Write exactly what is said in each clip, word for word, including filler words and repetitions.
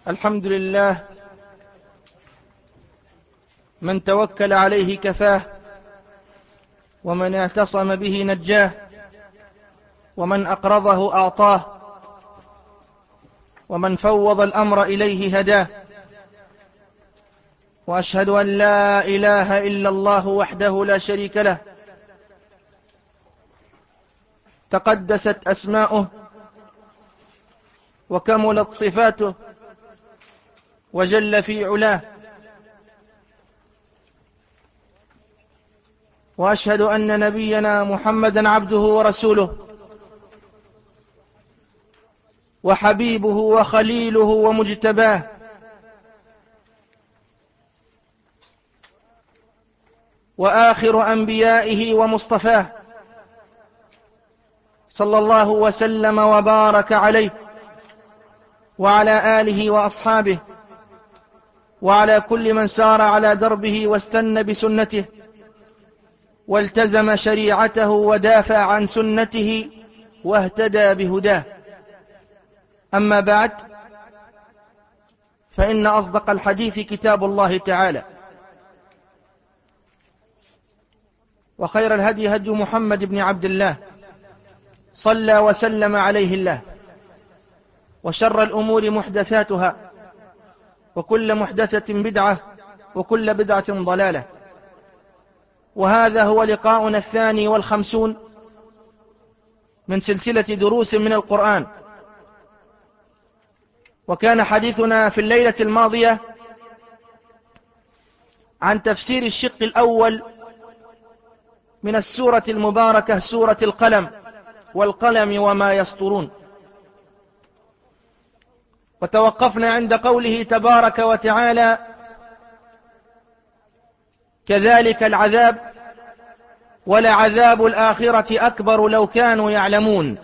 الحمد لله من توكل عليه كفاه، ومن اعتصم به نجاه، ومن أقرضه أعطاه، ومن فوض الأمر إليه هداه. وأشهد أن لا إله إلا الله وحده لا شريك له، تقدست أسماؤه وكملت صفاته وجل في علاه. وأشهد أن نبينا محمدا عبده ورسوله وحبيبه وخليله ومجتباه، وآخر أنبيائه ومصطفاه، صلى الله وسلم وبارك عليه وعلى آله وأصحابه وعلى كل من سار على دربه واستنى بسنته والتزم شريعته ودافع عن سنته واهتدى بهداه. أما بعد، فإن أصدق الحديث كتاب الله تعالى، وخير الهدي هدي محمد بن عبد الله صلى وسلم عليه الله، وشر الأمور محدثاتها، وكل محدثة بدعة، وكل بدعة ضلالة. وهذا هو لقاؤنا الثاني والخمسون من سلسلة دروس من القرآن. وكان حديثنا في الليلة الماضية عن تفسير الشق الأول من السورة المباركة، سورة القلم، والقلم وما يسطرون. وتوقفنا عند قوله تبارك وتعالى: كذلك العذاب ولعذاب الآخرة أكبر لو كانوا يعلمون.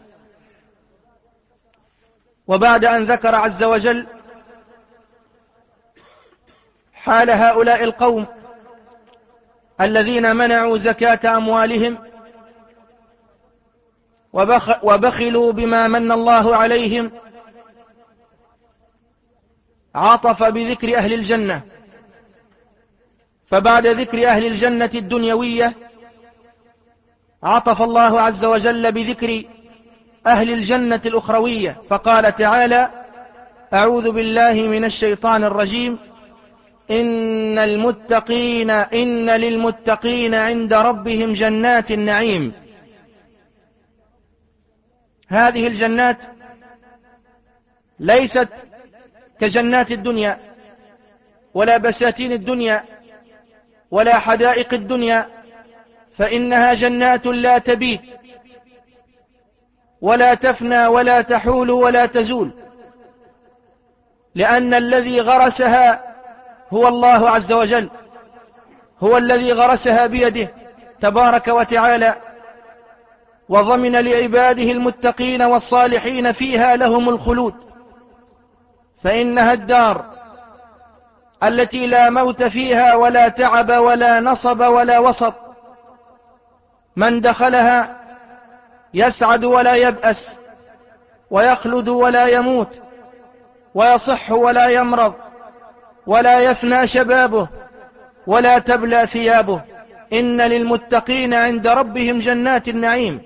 وبعد أن ذكر عز وجل حال هؤلاء القوم الذين منعوا زكاة أموالهم وبخلوا بما من الله عليهم، عطف بذكر أهل الجنة. فبعد ذكر أهل الجنة الدنيوية عطف الله عز وجل بذكر أهل الجنة الأخروية، فقال تعالى: أعوذ بالله من الشيطان الرجيم، إن المتقين إن للمتقين عند ربهم جنات النعيم. هذه الجنات ليست كجنات الدنيا، ولا بساتين الدنيا، ولا حدائق الدنيا، فإنها جنات لا تبيت ولا تفنى ولا تحول ولا تزول، لأن الذي غرسها هو الله عز وجل، هو الذي غرسها بيده تبارك وتعالى، وضمن لعباده المتقين والصالحين فيها لهم الخلود. فإنها الدار التي لا موت فيها ولا تعب ولا نصب ولا وسط. من دخلها يسعد ولا يبأس، ويخلد ولا يموت، ويصح ولا يمرض، ولا يفنى شبابه، ولا تبلى ثيابه. إن للمتقين عند ربهم جنات النعيم.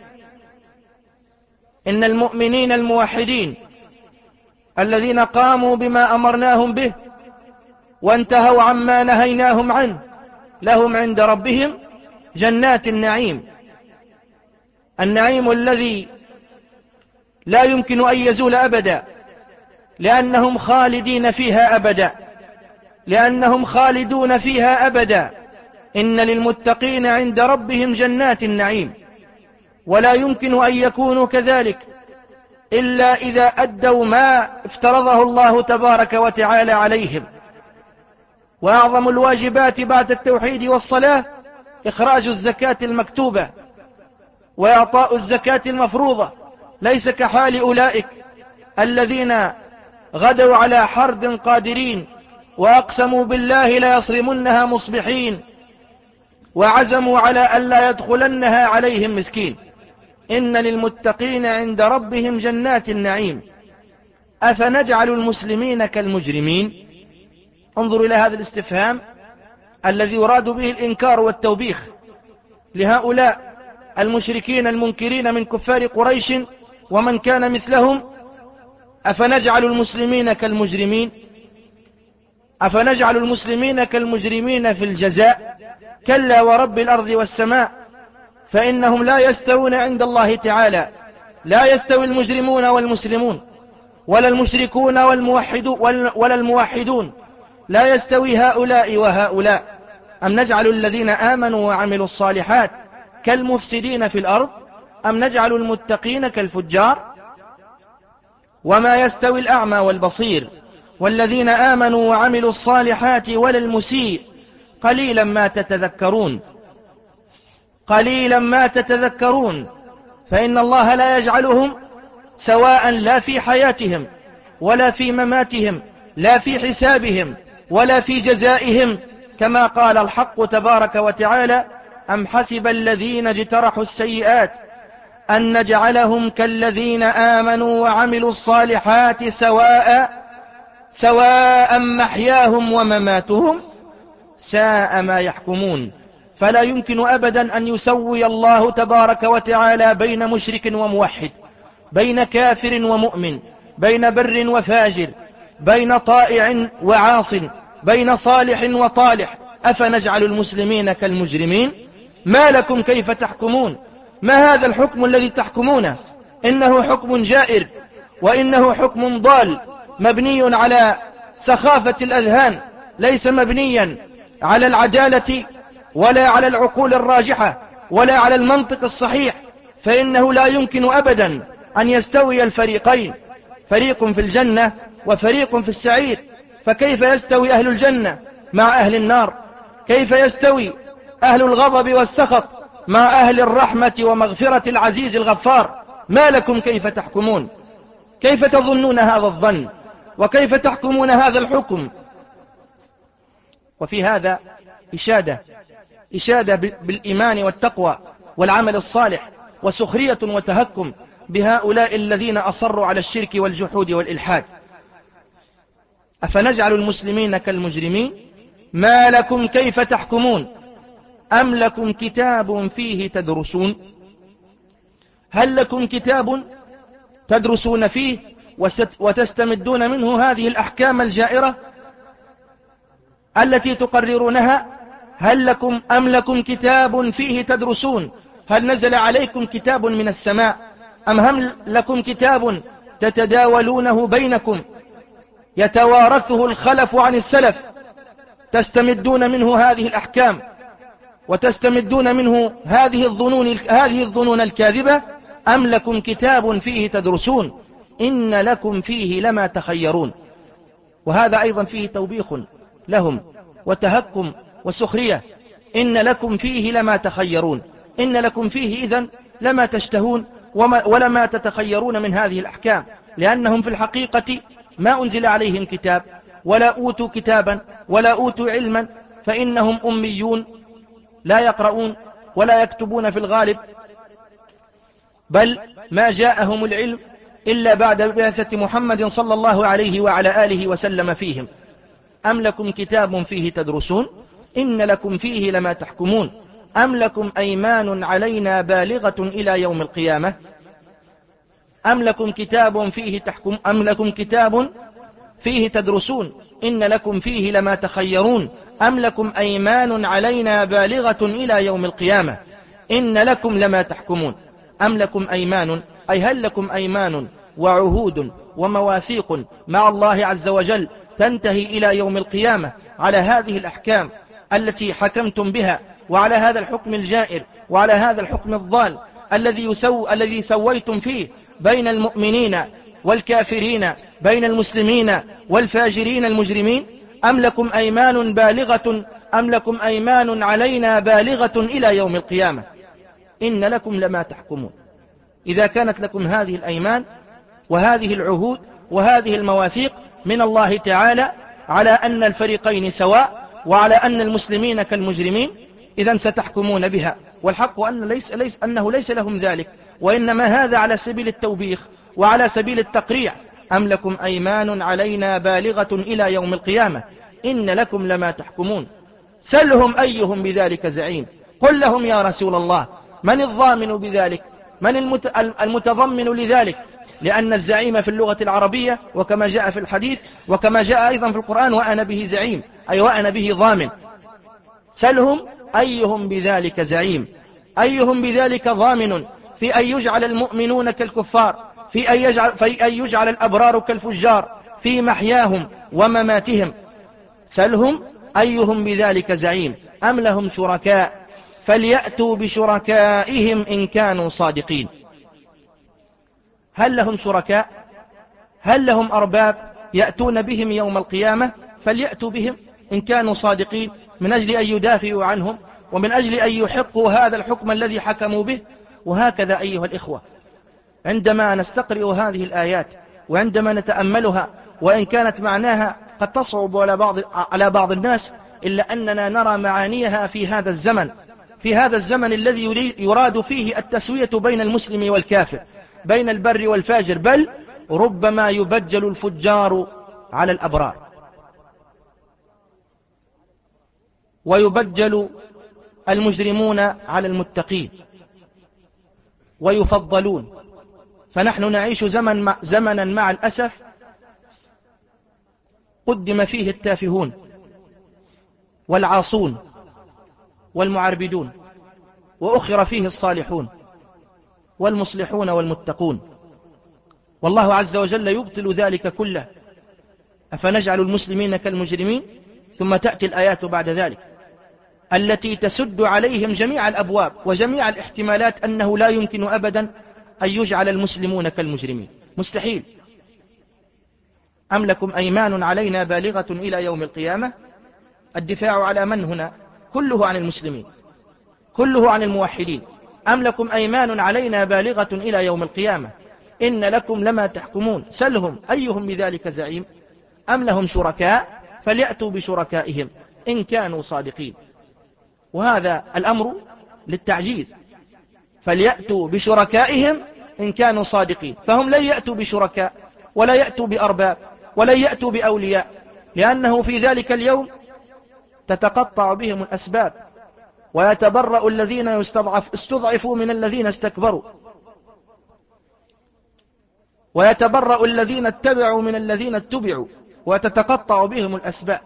إن المؤمنين الموحدين الذين قاموا بما أمرناهم به وانتهوا عما نهيناهم عنه لهم عند ربهم جنات النعيم، النعيم الذي لا يمكن أن يزول أبدا، لأنهم خالدين فيها أبدا، لأنهم خالدون فيها أبدا. إن للمتقين عند ربهم جنات النعيم، ولا يمكن أن يكونوا كذلك إلا إذا أدوا ما افترضه الله تبارك وتعالى عليهم. وأعظم الواجبات بعد التوحيد والصلاة إخراج الزكاة المكتوبة وإعطاء الزكاة المفروضة، ليس كحال أولئك الذين غدوا على حرد قادرين وأقسموا بالله لا يصرمنها مصبحين، وعزموا على أن لا يدخلنها عليهم مسكين. إن للمتقين عند ربهم جنات النعيم، أفنجعل المسلمين كالمجرمين؟ انظروا إلى هذا الاستفهام الذي يراد به الإنكار والتوبيخ لهؤلاء المشركين المنكرين من كفار قريش ومن كان مثلهم. أفنجعل المسلمين كالمجرمين؟ أفنجعل المسلمين كالمجرمين في الجزاء؟ كلا ورب الأرض والسماء، فإنهم لا يستوون عند الله تعالى. لا يستوي المجرمون والمسلمون، ولا المشركون والموحدون ولا الموحدون، لا يستوي هؤلاء وهؤلاء. أم نجعل الذين آمنوا وعملوا الصالحات كالمفسدين في الأرض، أم نجعل المتقين كالفجار؟ وما يستوي الأعمى والبصير والذين آمنوا وعملوا الصالحات ولا المسيء، قليلا ما تتذكرون. قليلا ما تتذكرون، فإن الله لا يجعلهم سواء لا في حياتهم ولا في مماتهم، لا في حسابهم ولا في جزائهم، كما قال الحق تبارك وتعالى: أم حسب الذين اجترحوا السيئات أن نجعلهم كالذين آمنوا وعملوا الصالحات سواء سواء محياهم ومماتهم ساء ما يحكمون. فلا يمكن أبدا أن يسوي الله تبارك وتعالى بين مشرك وموحد، بين كافر ومؤمن، بين بر وفاجر، بين طائع وعاص، بين صالح وطالح. أفنجعل المسلمين كالمجرمين؟ ما لكم كيف تحكمون؟ ما هذا الحكم الذي تحكمونه؟ إنه حكم جائر، وإنه حكم ضال مبني على سخافة الأذهان، ليس مبنيا على العدالة ولا على العقول الراجحة ولا على المنطق الصحيح. فإنه لا يمكن أبدا أن يستوي الفريقين، فريق في الجنة وفريق في السعير. فكيف يستوي أهل الجنة مع أهل النار؟ كيف يستوي أهل الغضب والسخط مع أهل الرحمة ومغفرة العزيز الغفار؟ ما لكم كيف تحكمون؟ كيف تظنون هذا الظن؟ وكيف تحكمون هذا الحكم؟ وفي هذا إشادة إشادة بالإيمان والتقوى والعمل الصالح، وسخرية وتهكم بهؤلاء الذين أصروا على الشرك والجحود والإلحاد. أفنجعل المسلمين كالمجرمين؟ ما لكم كيف تحكمون؟ أم لكم كتاب فيه تدرسون؟ هل لكم كتاب تدرسون فيه وتستمدون منه هذه الأحكام الجائرة التي تقررونها؟ هل لكم أم لكم كتاب فيه تدرسون؟ هل نزل عليكم كتاب من السماء؟ أم هم لكم كتاب تتداولونه بينكم يتوارثه الخلف عن السلف، تستمدون منه هذه الأحكام وتستمدون منه هذه الظنون هذه الظنون الكاذبة؟ أم لكم كتاب فيه تدرسون؟ إن لكم فيه لما تخيرون. وهذا أيضا فيه توبيخ لهم وتهكم وسخرية. إن لكم فيه لما تخيرون، إن لكم فيه إذن لما تشتهون ولما تتخيرون من هذه الأحكام، لأنهم في الحقيقة ما أنزل عليهم كتاب ولا أوتوا كتابا ولا أوتوا علما، فإنهم أميون لا يقرؤون ولا يكتبون في الغالب، بل ما جاءهم العلم إلا بعد بعثة محمد صلى الله عليه وعلى آله وسلم فيهم. أم لكم كتاب فيه تدرسون؟ إن لكم فيه لما تحكمون. أم لكم أيمان علينا بالغة إلى يوم القيامة؟ أم لكم كتاب فيه تحكم أم لكم كتاب فيه تدرسون؟ إن لكم فيه لما تخيرون. أم لكم أيمان علينا بالغة إلى يوم القيامة؟ إن لكم لما تحكمون. أم لكم أيمان، أي هل لكم أيمان وعهود ومواثيق مع الله عز وجل تنتهي إلى يوم القيامة على هذه الأحكام التي حكمتم بها، وعلى هذا الحكم الجائر، وعلى هذا الحكم الضال الذي يسو الذي سويتم فيه بين المؤمنين والكافرين، بين المسلمين والفاجرين المجرمين؟ أم لكم أيمان بالغة أم لكم أيمان علينا بالغة إلى يوم القيامة؟ إن لكم لما تحكمون. إذا كانت لكم هذه الأيمان وهذه العهود وهذه المواثيق من الله تعالى على أن الفريقين سواء وعلى أن المسلمين كالمجرمين، إذن ستحكمون بها. والحق أن ليس ليس أنه ليس لهم ذلك، وإنما هذا على سبيل التوبيخ وعلى سبيل التقريع أم لكم أيمان علينا بالغة إلى يوم القيامة إن لكم لما تحكمون سلهم أيهم بذلك زعيم. قل لهم يا رسول الله من الضامن بذلك، من المتضمن لذلك، لأن الزعيم في اللغة العربية وكما جاء في الحديث وكما جاء أيضا في القرآن وأنا به زعيم، أي وأنا به ضامن. سلهم أيهم بذلك زعيم، أيهم بذلك ضامن، في أن يجعل المؤمنون كالكفار، في أن يجعل, في أن يجعل الأبرار كالفجار في محياهم ومماتهم. سلهم أيهم بذلك زعيم أم لهم شركاء فليأتوا بشركائهم إن كانوا صادقين. هل لهم شركاء؟ هل لهم أرباب يأتون بهم يوم القيامة؟ فليأتوا بهم إن كانوا صادقين، من أجل أن يدافعوا عنهم ومن أجل أن يحقوا هذا الحكم الذي حكموا به. وهكذا أيها الإخوة، عندما نستقرئ هذه الآيات وعندما نتأملها، وإن كانت معناها قد تصعب على بعض, على بعض الناس، إلا أننا نرى معانيها في هذا الزمن، في هذا الزمن الذي يراد فيه التسوية بين المسلم والكافر، بين البر والفاجر، بل ربما يبجل الفجار على الأبرار ويبجل المجرمون على المتقين ويفضلون. فنحن نعيش زمن مع زمنا مع الأسف قدم فيه التافهون والعاصون والمعربدون، وأخر فيه الصالحون والمصلحون والمتقون، والله عز وجل يبطل ذلك كله. أفنجعل المسلمين كالمجرمين؟ ثم تأتي الآيات بعد ذلك التي تسد عليهم جميع الأبواب وجميع الاحتمالات أنه لا يمكن أبدا أن يجعل المسلمون كالمجرمين، مستحيل. أم لكم أيمان علينا بالغة إلى يوم القيامة. الدفاع على من هنا؟ كله عن المسلمين، كله عن الموحدين. أم لكم أيمان علينا بالغة إلى يوم القيامة إن لكم لما تحكمون سلهم أيهم بذلك زعيم أم لهم شركاء فليأتوا بشركائهم إن كانوا صادقين. وهذا الأمر للتعجيز، فليأتوا بشركائهم إن كانوا صادقين، فهم لن يأتوا بشركاء ولا يأتوا بأرباب ولا يأتوا بأولياء، لأنه في ذلك اليوم تتقطع بهم الأسباب ويتبرأ الذين يستضعف استضعفوا من الذين استكبروا، ويتبرأ الذين اتبعوا من الذين اتبعوا، وتتقطع بهم الأسباب.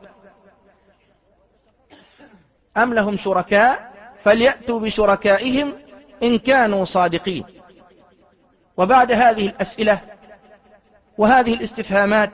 أم لهم شركاء فليأتوا بشركائهم إن كانوا صادقين. وبعد هذه الأسئلة وهذه الاستفهامات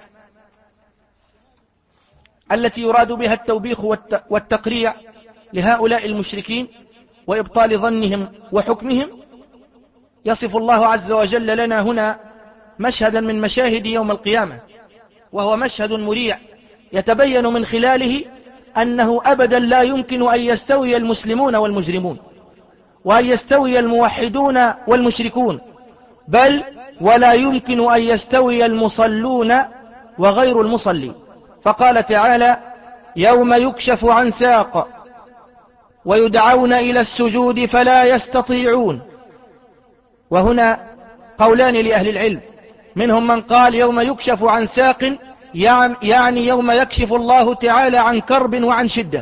التي يراد بها التوبيخ والتقريع لهؤلاء المشركين وإبطال ظنهم وحكمهم، يصف الله عز وجل لنا هنا مشهدا من مشاهد يوم القيامة، وهو مشهد مريع يتبين من خلاله أنه أبدا لا يمكن أن يستوي المسلمون والمجرمون، وأن يستوي الموحدون والمشركون، بل ولا يمكن أن يستوي المصلون وغير المصلين. فقال تعالى: يوم يكشف عن ساق ويدعون إلى السجود فلا يستطيعون. وهنا قولان لأهل العلم، منهم من قال يوم يكشف عن ساق يعني يوم يكشف الله تعالى عن كرب وعن شدة،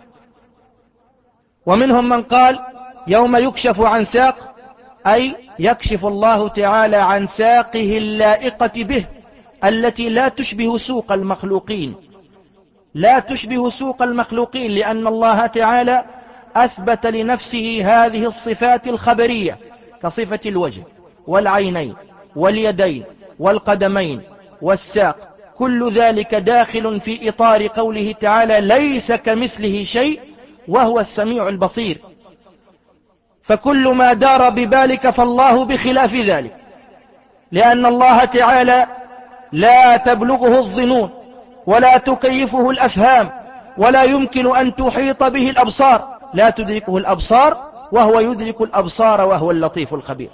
ومنهم من قال يوم يكشف عن ساق أي يكشف الله تعالى عن ساقه اللائقة به التي لا تشبه سوق المخلوقين، لا تشبه سوق المخلوقين، لأن الله تعالى أثبت لنفسه هذه الصفات الخبرية كصفة الوجه والعينين واليدين والقدمين والساق، كل ذلك داخل في إطار قوله تعالى: ليس كمثله شيء وهو السميع البصير. فكل ما دار ببالك فالله بخلاف ذلك، لأن الله تعالى لا تبلغه الظنون ولا تكيفه الأفهام ولا يمكن أن تحيط به الأبصار، لا تدركه الأبصار وهو يدرك الأبصار وهو اللطيف الخبير.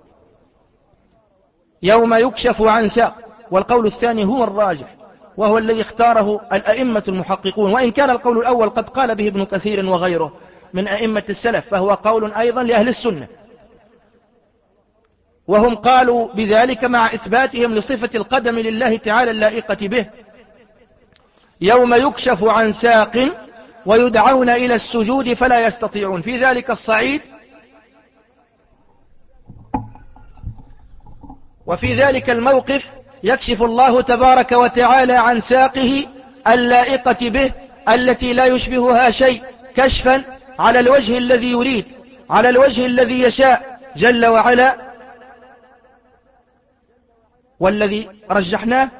يوم يكشف عن ساق، والقول الثاني هو الراجح وهو الذي اختاره الأئمة المحققون، وإن كان القول الأول قد قال به ابن كثير وغيره من أئمة السلف، فهو قول أيضا لأهل السنة. وهم قالوا بذلك مع إثباتهم لصفة القدم لله تعالى اللائقة به. يوم يكشف عن ساق ويدعون إلى السجود فلا يستطيعون. في ذلك الصعيد وفي ذلك الموقف يكشف الله تبارك وتعالى عن ساقه اللائقة به التي لا يشبهها شيء، كشفا على الوجه الذي يريد، على الوجه الذي يشاء جل وعلا. والذي رجحناه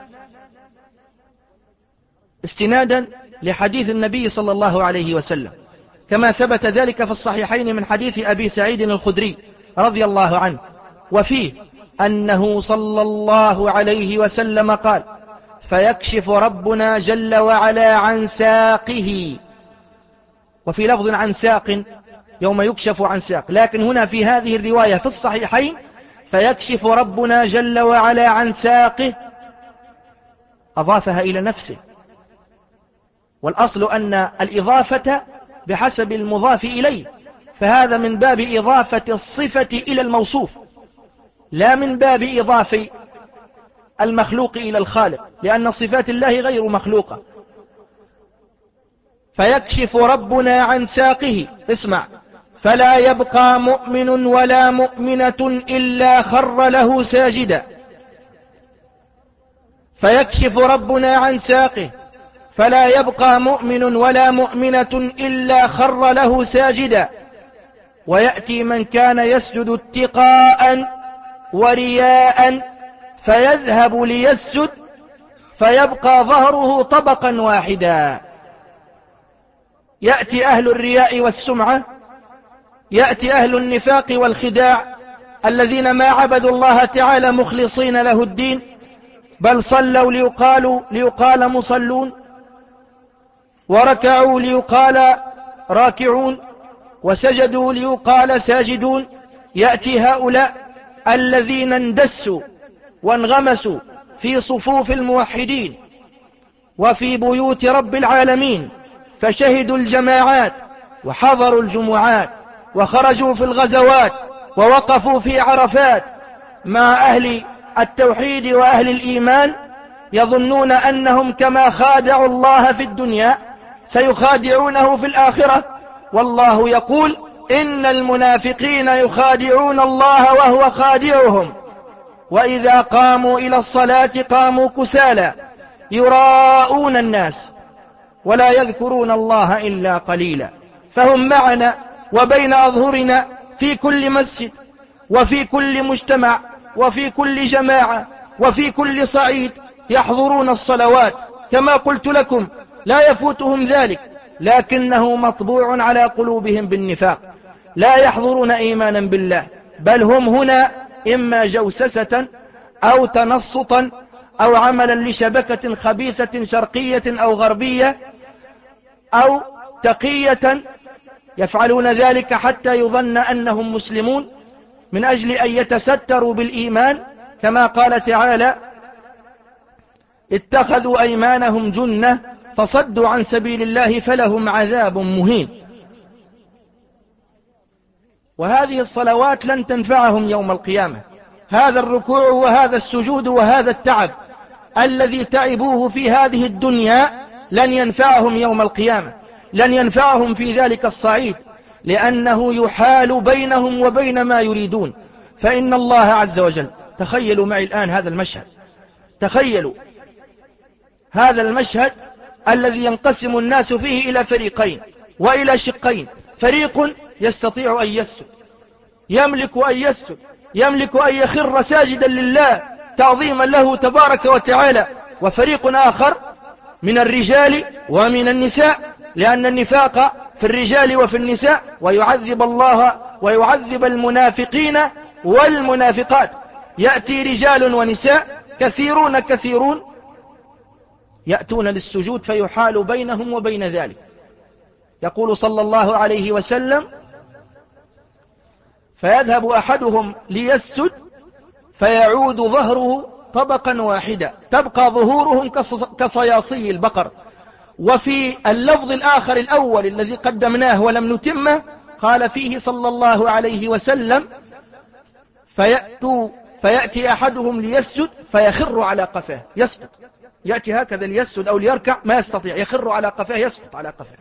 استنادا لحديث النبي صلى الله عليه وسلم، كما ثبت ذلك في الصحيحين من حديث أبي سعيد الخدري رضي الله عنه، وفيه أنه صلى الله عليه وسلم قال: فيكشف ربنا جل وعلا عن ساقه، وفي لفظ عن ساق يوم يكشف عن ساق، لكن هنا في هذه الرواية في الصحيحين فيكشف ربنا جل وعلا عن ساقه، أضافها إلى نفسه. والأصل أن الإضافة بحسب المضاف إليه، فهذا من باب إضافة الصفة إلى الموصوف، لا من باب إضافة المخلوق إلى الخالق، لأن صفات الله غير مخلوقة. فيكشف ربنا عن ساقه، اسمع: فلا يبقى مؤمن ولا مؤمنة إلا خر له ساجدا. فيكشف ربنا عن ساقه فلا يبقى مؤمن ولا مؤمنة إلا خر له ساجدا. ويأتي من كان يسجد اتقاء ورياء فيذهب ليسجد فيبقى ظهره طبقا واحدا. يأتي أهل الرياء والسمعة، يأتي أهل النفاق والخداع الذين ما عبدوا الله تعالى مخلصين له الدين، بل صلوا ليقالوا ليقال مصلون، وركعوا ليقال راكعون، وسجدوا ليقال ساجدون. يأتي هؤلاء الذين اندسوا وانغمسوا في صفوف الموحدين وفي بيوت رب العالمين، فشهدوا الجماعات وحضروا الجمعات وخرجوا في الغزوات ووقفوا في عرفات مع أهل التوحيد وأهل الإيمان، يظنون أنهم كما خادعوا الله في الدنيا سيخادعونه في الآخرة. والله يقول: إن المنافقين يخادعون الله وهو خادعهم وإذا قاموا إلى الصلاة قاموا كسالى يراءون الناس ولا يذكرون الله إلا قليلا. فهم معنا وبين أظهرنا في كل مسجد وفي كل مجتمع وفي كل جماعة وفي كل صعيد، يحضرون الصلوات كما قلت لكم، لا يفوتهم ذلك، لكنه مطبوع على قلوبهم بالنفاق، لا يحضرون إيمانا بالله، بل هم هنا إما جوسسة أو تنصتا أو عملا لشبكة خبيثة شرقية أو غربية أو تقية، يفعلون ذلك حتى يظن أنهم مسلمون من أجل أن يتستروا بالإيمان، كما قال تعالى: اتخذوا أيمانهم جنة فصدوا عن سبيل الله فلهم عذاب مهين. وهذه الصلوات لن تنفعهم يوم القيامة. هذا الركوع وهذا السجود وهذا التعب الذي تعبوه في هذه الدنيا لن ينفعهم يوم القيامة، لن ينفعهم في ذلك الصعيد، لأنه يحال بينهم وبين ما يريدون. فإن الله عز وجل، تخيلوا معي الآن هذا المشهد، تخيلوا هذا المشهد الذي ينقسم الناس فيه إلى فريقين وإلى شقين: فريق يستطيع أن يسجد، يملك أن يسجد، يملك أن يخر ساجدا لله تعظيما له تبارك وتعالى، وفريق آخر من الرجال ومن النساء، لأن النفاق في الرجال وفي النساء، ويعذب الله ويعذب المنافقين والمنافقات. يأتي رجال ونساء كثيرون كثيرون يأتون للسجود فيحال بينهم وبين ذلك. يقول صلى الله عليه وسلم: فيذهب أحدهم ليسجد فيعود ظهره طبقا واحدا، تبقى ظهورهم كصياصي البقر. وفي اللفظ الآخر الأول الذي قدمناه ولم نتمه قال فيه صلى الله عليه وسلم: فيأتوا فيأتي أحدهم ليسجد فيخر على قفاه يسقط، يأتي هكذا ليسجد أو ليركع ما يستطيع، يخر على قفاه يسقط على قفاه.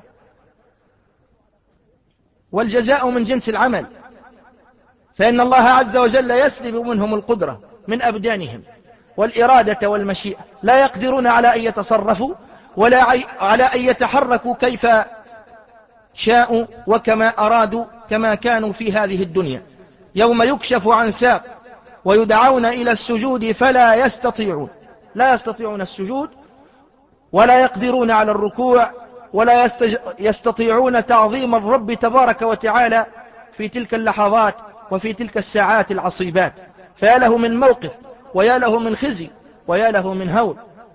والجزاء من جنس العمل، فإن الله عز وجل يسلب منهم القدرة من أبدانهم والإرادة والمشيئة، لا يقدرون على أن يتصرفوا ولا على أن يتحركوا كيف شاءوا وكما أرادوا كما كانوا في هذه الدنيا. يوم يكشف عن ساق ويدعون إلى السجود فلا يستطيعون، لا يستطيعون السجود ولا يقدرون على الركوع ولا يستطيعون تعظيم الرب تبارك وتعالى في تلك اللحظات وفي تلك الساعات العصيبات. فيا له من موقف ويا له من خزي ويا له من هول.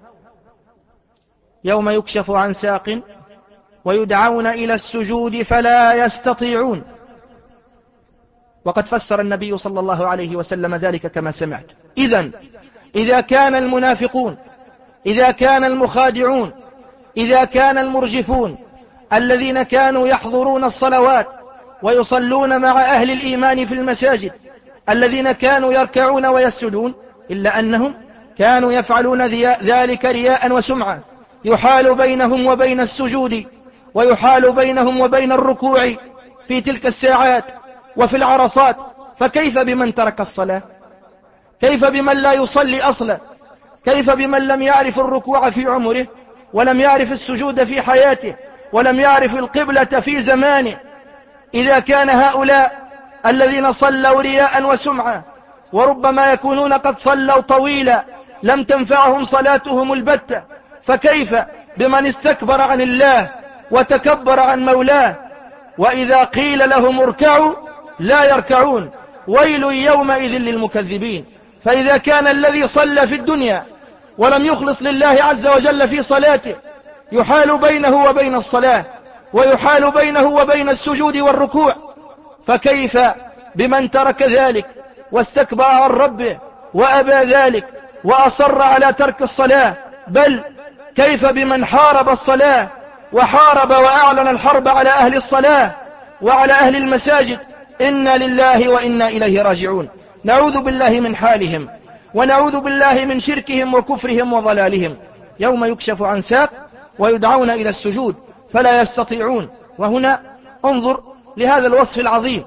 يوم يكشف عن ساق ويدعون إلى السجود فلا يستطيعون. وقد فسر النبي صلى الله عليه وسلم ذلك كما سمعت. إذن إذا كان المنافقون، إذا كان المخادعون، إذا كان المرجفون الذين كانوا يحضرون الصلوات ويصلون مع أهل الإيمان في المساجد، الذين كانوا يركعون ويسجدون، إلا أنهم كانوا يفعلون ذلك رياء وسمعة، يحال بينهم وبين السجود ويحال بينهم وبين الركوع في تلك الساعات وفي العرصات. فكيف بمن ترك الصلاة؟ كيف بمن لا يصلي أصلا؟ كيف بمن لم يعرف الركوع في عمره ولم يعرف السجود في حياته ولم يعرف القبلة في زمانه؟ إذا كان هؤلاء الذين صلوا رياء وسمعة وربما يكونون قد صلوا طويلا لم تنفعهم صلاتهم البتة، فكيف بمن استكبر عن الله وتكبر عن مولاه وإذا قيل لهم اركعوا لا يركعون؟ ويل يومئذ للمكذبين. فإذا كان الذي صلى في الدنيا ولم يخلص لله عز وجل في صلاته يحال بينه وبين الصلاة ويحال بينه وبين السجود والركوع، فكيف بمن ترك ذلك واستكبر عن ربه وأبى ذلك وأصر على ترك الصلاة؟ بل كيف بمن حارب الصلاة وحارب وأعلن الحرب على أهل الصلاة وعلى أهل المساجد؟ إنا لله وإنا إليه راجعون. نعوذ بالله من حالهم ونعوذ بالله من شركهم وكفرهم وضلالهم. يوم يكشف عن ساق ويدعون إلى السجود فلا يستطيعون. وهنا انظر لهذا الوصف العظيم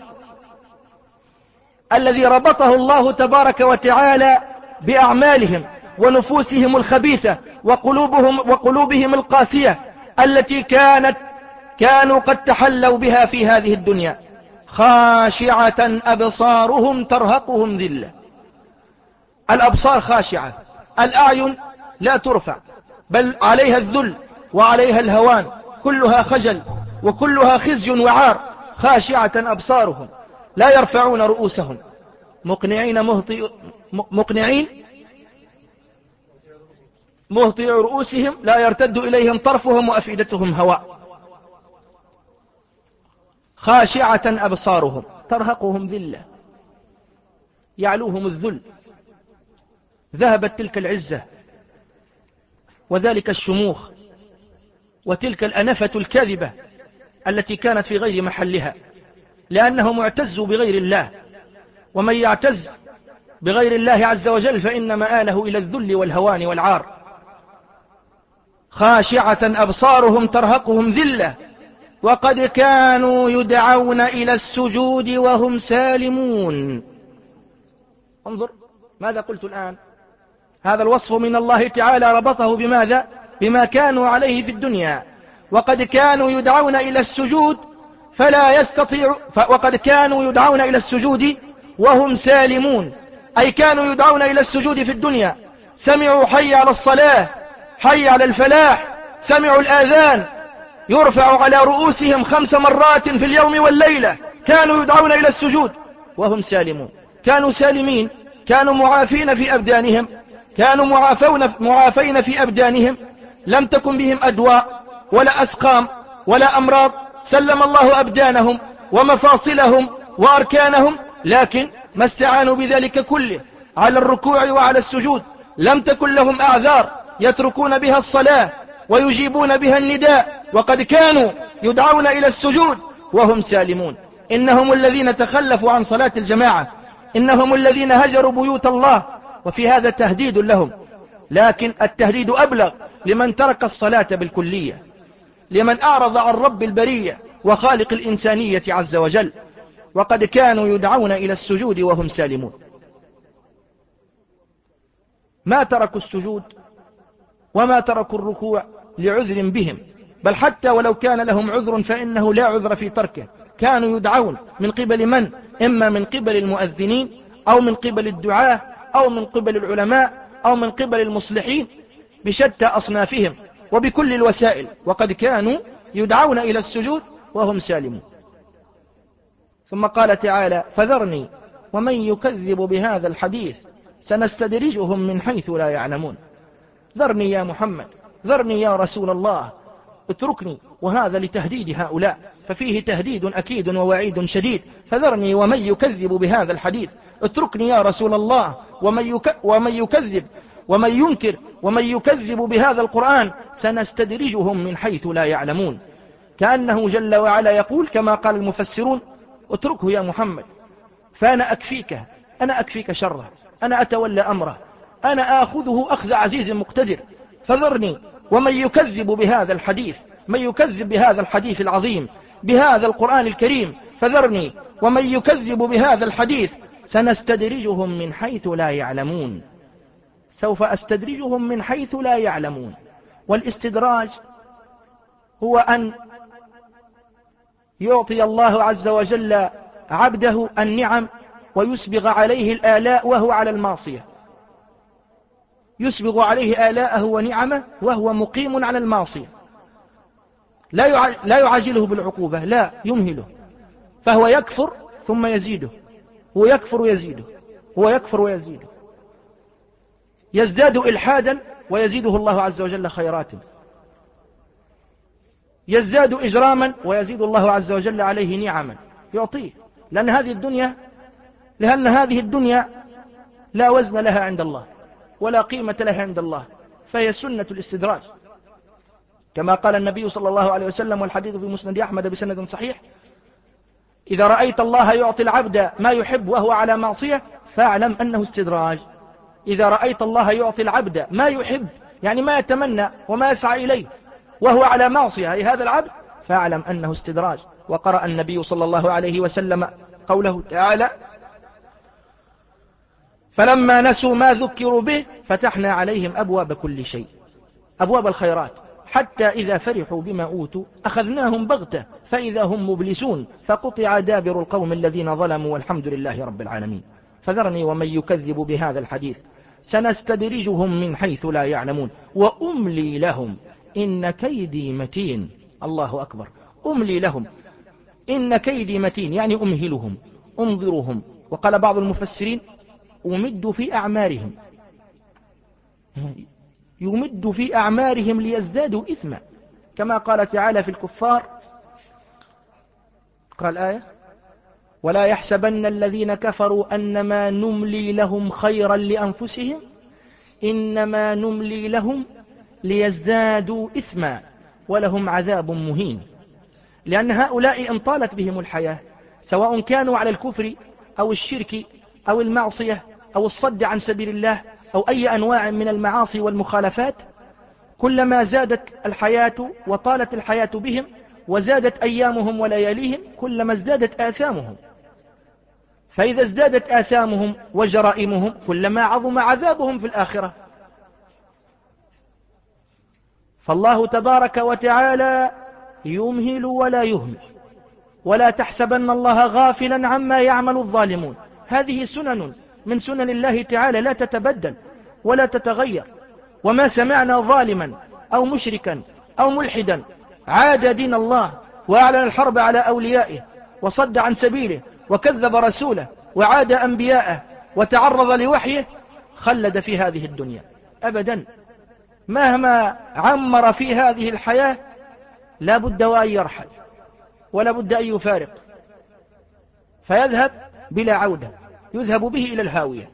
الذي ربطه الله تبارك وتعالى بأعمالهم ونفوسهم الخبيثة وقلوبهم, وقلوبهم القاسية التي كانت كانوا قد تحلوا بها في هذه الدنيا. خاشعة أبصارهم ترهقهم ذلة. الأبصار خاشعة، الأعين لا ترفع بل عليها الذل وعليها الهوان، كلها خجل وكلها خزي وعار. خاشعة أبصارهم لا يرفعون رؤوسهم مقنعين مهطئ مقنعين مهطئ رؤوسهم لا يرتد إليهم طرفهم وأفئدتهم هواء. خاشعة أبصارهم ترهقهم ذلة، يعلوهم الذل. ذهبت تلك العزة وذلك الشموخ وتلك الأنفة الكاذبة التي كانت في غير محلها، لأنهم اعتزوا بغير الله، ومن يعتز بغير الله عز وجل فإن مآله إلى الذل والهوان والعار. خاشعة أبصارهم ترهقهم ذلة وقد كانوا يدعون إلى السجود وهم سالمون. انظر ماذا قلت الآن. هذا الوصف من الله تعالى ربطه بماذا؟ بما كانوا عليه في الدنيا. وقد كانوا يدعون إلى السجود فلا يستطيع وقد كانوا يدعون إلى السجود وهم سالمون، أي كانوا يدعون إلى السجود في الدنيا. سمعوا حي على الصلاة، حي على الفلاح، سمعوا الآذان يرفع على رؤوسهم خمس مرات في اليوم والليلة، كانوا يدعون إلى السجود وهم سالمون. كانوا سالمين، كانوا معافين في أبدانهم، كانوا معافون معافين في أبدانهم، لم تكن بهم أدواء ولا أسقام ولا أمراض، سلم الله أبدانهم ومفاصلهم وأركانهم، لكن ما استعانوا بذلك كله على الركوع وعلى السجود. لم تكن لهم أعذار يتركون بها الصلاة ويجيبون بها النداء، وقد كانوا يدعون إلى السجود وهم سالمون. إنهم الذين تخلفوا عن صلاة الجماعة، إنهم الذين هجروا بيوت الله، وفي هذا تهديد لهم، لكن التهديد أبلغ لمن ترك الصلاة بالكلية، لمن أعرض عن رب البرية وخالق الإنسانية عز وجل، وقد كانوا يدعون إلى السجود وهم سالمون. ما تركوا السجود وما تركوا الركوع لعذر بهم، بل حتى ولو كان لهم عذر فإنه لا عذر في تركه. كانوا يدعون من قبل من؟ إما من قبل المؤذنين، أو من قبل الدعاة، أو من قبل العلماء، أو من قبل المصلحين، بشتى أصنافهم وبكل الوسائل، وقد كانوا يدعون إلى السجود وهم سالمون. ثم قال تعالى: فذرني ومن يكذب بهذا الحديث سنستدرجهم من حيث لا يعلمون. ذرني يا محمد، ذرني يا رسول الله، اتركني، وهذا لتهديد هؤلاء، ففيه تهديد أكيد ووعيد شديد. فذرني ومن يكذب بهذا الحديث، اتركني يا رسول الله، ومن, يك ومن يكذب ومن ينكر ومن يكذب بهذا القرآن سنستدرجهم من حيث لا يعلمون. كأنه جل وعلا يقول كما قال المفسرون: اتركه يا محمد، فأنا أكفيك، أنا أكفيك شره، أنا أتولى أمره، أنا آخذه أخذ عزيز مقتدر. فذرني ومن يكذب بهذا الحديث، من يكذب بهذا الحديث العظيم، بهذا القرآن الكريم، فذرني ومن يكذب بهذا الحديث سنستدرجهم من حيث لا يعلمون. سوف أستدرجهم من حيث لا يعلمون. والاستدراج هو أن يعطي الله عز وجل عبده النعم ويسبغ عليه الآلاء وهو على المعصية، يسبغ عليه آلاءه ونعمه وهو مقيم على المعصية، لا يعاجله بالعقوبة، لا يمهله، فهو يكفر ثم يزيده، هو يكفر ويزيده، هو يكفر ويزيده، يزداد إلحادا ويزيده الله عز وجل خيرات، يزداد إجراما ويزيد الله عز وجل عليه نعما يعطيه، لأن هذه الدنيا لأن هذه الدنيا لا وزن لها عند الله ولا قيمة لها عند الله، فهي سنة الاستدراج، كما قال النبي صلى الله عليه وسلم، والحديث في مسند أحمد بسند صحيح: إذا رأيت الله يعطي العبد ما يحب وهو على معصية فاعلم أنه استدراج. إذا رأيت الله يعطي العبد ما يحب، يعني ما يتمنى وما يسعى إليه، وهو على معصية، أي هذا العبد، فاعلم أنه استدراج. وقرأ النبي صلى الله عليه وسلم قوله تعالى: فلما نسوا ما ذكروا به فتحنا عليهم أبواب كل شيء، أبواب الخيرات، حتى إذا فرحوا بما أوتوا أخذناهم بغتة فإذا هم مبلسون فقطع دابر القوم الذين ظلموا والحمد لله رب العالمين. فذرني ومن يكذب بهذا الحديث سنستدرجهم من حيث لا يعلمون وأملي لهم إن كيدي متين. الله أكبر. أملي لهم إن كيدي متين، يعني أمهلهم، أنظرهم. وقال بعض المفسرين: أمد في أعمارهم، يمد في أعمارهم ليزدادوا إثما، كما قال تعالى في الكفار، قال الآية: ولا يحسبن الذين كفروا أنما نملي لهم خيرا لأنفسهم إنما نملي لهم ليزدادوا إثما ولهم عذاب مهين. لأن هؤلاء إن طالت بهم الحياة، سواء كانوا على الكفر أو الشرك أو المعصية أو الصد عن سبيل الله أو أي أنواع من المعاصي والمخالفات، كلما زادت الحياة وطالت الحياة بهم وزادت أيامهم ولياليهم كلما ازدادت آثامهم، فإذا ازدادت آثامهم وجرائمهم كلما عظم عذابهم في الآخرة. فالله تبارك وتعالى يمهل ولا يهمل، ولا تحسبن الله غافلا عما يعمل الظالمون. هذه سنن من سنن الله تعالى لا تتبدل ولا تتغير. وما سمعنا ظالما أو مشركا أو ملحدا عاد دين الله وأعلن الحرب على أوليائه وصد عن سبيله وكذب رسوله وعاد أنبياءه وتعرض لوحيه خلد في هذه الدنيا أبدا. مهما عمر في هذه الحياة لا بد وأن يرحل ولا بد أن يفارق، فيذهب بلا عودة، يذهب به إلى الهاوية.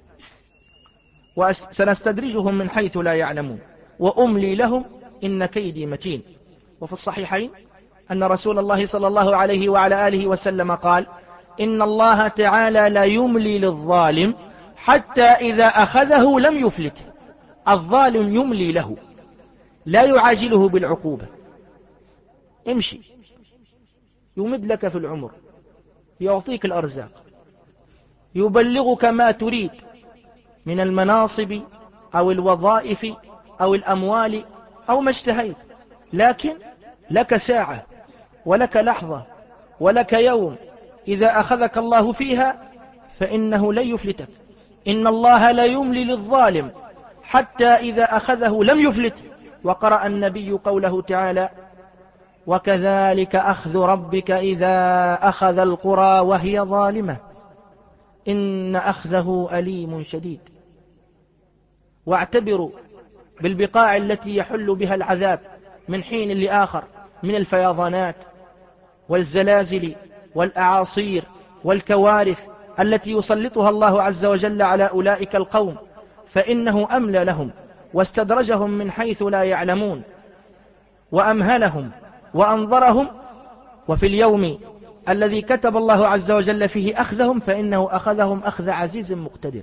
وسنستدرجهم من حيث لا يعلمون وأملي لهم إن كيدي متين. وفي الصحيحين أن رسول الله صلى الله عليه وعلى آله وسلم قال: إن الله تعالى لا يملي للظالم حتى إذا أخذه لم يفلته. الظالم يملي له، لا يعاجله بالعقوبة. امشي، يمد لك في العمر، يعطيك الأرزاق، يبلغك ما تريد من المناصب أو الوظائف أو الأموال أو ما اشتهيت، لكن لك ساعة ولك لحظة ولك يوم إذا أخذك الله فيها فإنه لن يفلتك. إن الله لا يملي للظالم حتى إذا أخذه لم يفلته. وقرأ النبي قوله تعالى: وكذلك أخذ ربك إذا أخذ القرى وهي ظالمة إن أخذه أليم شديد. واعتبروا بالبقاع التي يحل بها العذاب من حين لآخر من الفيضانات والزلازل والأعاصير والكوارث التي يسلطها الله عز وجل على أولئك القوم، فإنه أملى لهم واستدرجهم من حيث لا يعلمون وأمهلهم وأنظرهم. وفي اليوم الذي كتب الله عز وجل فيه أخذهم فإنه أخذهم أخذ عزيز مقتدر.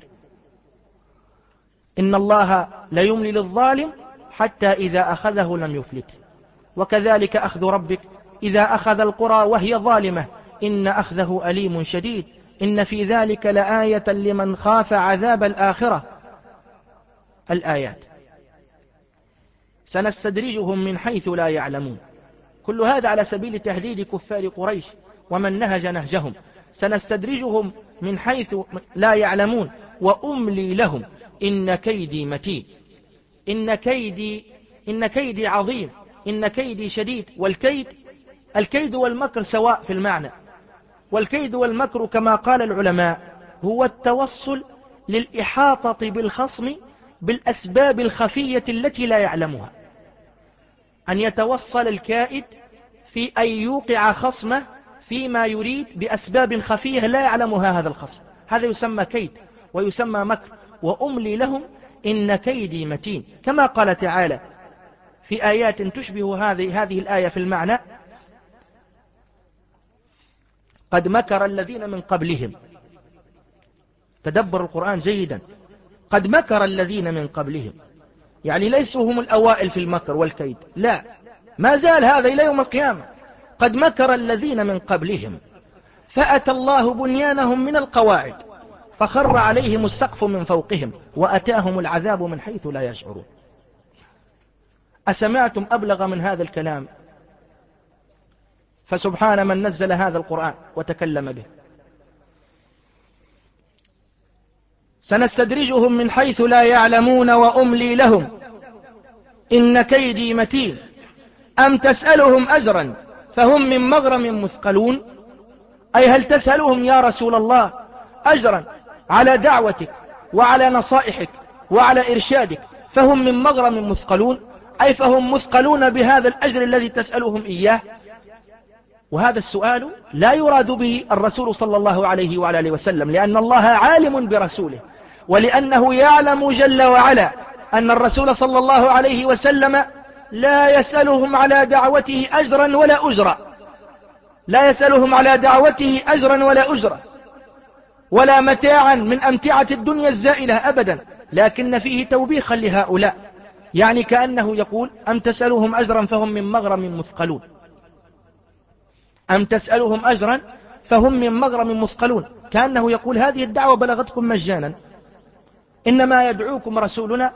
إن الله لا يملي للظالم حتى إذا أخذه لم يفلته. وكذلك أخذ ربك إذا أخذ القرى وهي ظالمة إن أخذه أليم شديد. إن في ذلك لآية لمن خاف عذاب الآخرة. الآيات: سنستدرجهم من حيث لا يعلمون. كل هذا على سبيل تهديد كفار قريش ومن نهج نهجهم. سنستدرجهم من حيث لا يعلمون وأملي لهم إن كيدي متين. إن كيدي إن كيدي عظيم، إن كيدي شديد. والكيد الكيد والمكر سواء في المعنى. والكيد والمكر كما قال العلماء هو التوصل للإحاطة بالخصم بالأسباب الخفية التي لا يعلمها. أن يتوصل الكائد في أن يوقع خصمه فيما يريد بأسباب خفية لا يعلمها هذا الخصم. هذا يسمى كيد ويسمى مكر. وأملي لهم إن كيدي متين، كما قال تعالى في آيات تشبه هذه هذه الآية في المعنى: قد مكر الذين من قبلهم. تدبر القرآن جيدا. قد مكر الذين من قبلهم، يعني ليسوا هم الأوائل في المكر والكيد، لا، ما زال هذا إلى يوم القيامة. قد مكر الذين من قبلهم فأتى الله بنيانهم من القواعد فخر عليهم السقف من فوقهم وأتاهم العذاب من حيث لا يشعرون. أسمعتم أبلغ من هذا الكلام؟ فسبحان من نزل هذا القرآن وتكلم به. سنستدرجهم من حيث لا يعلمون وأملي لهم إن كيدي متين. أم تسألهم أجرا فهم من مغرم مثقلون. أي هل تسألهم يا رسول الله أجرا على دعوتك وعلى نصائحك وعلى إرشادك فهم من مغرم مثقلون، أي فهم مثقلون بهذا الأجر الذي تسألهم إياه. وهذا السؤال لا يراد به الرسول صلى الله عليه وعلى آله وسلم، لأن الله عالم برسوله، ولأنه يعلم جل وعلا أن الرسول صلى الله عليه وسلم لا يسألهم على دعوته أجرا ولا أجرا، لا يسألهم على دعوته أجرا ولا أجرا ولا متاعا من أمتعة الدنيا الزائلة أبدا، لكن فيه توبيخا لهؤلاء. يعني كأنه يقول: أم تسألهم أجرا فهم من مغرم مثقلون. أم تسألهم أجرا فهم من مغرم مثقلون، كأنه يقول: هذه الدعوة بلغتكم مجانا، إنما يدعوكم رسولنا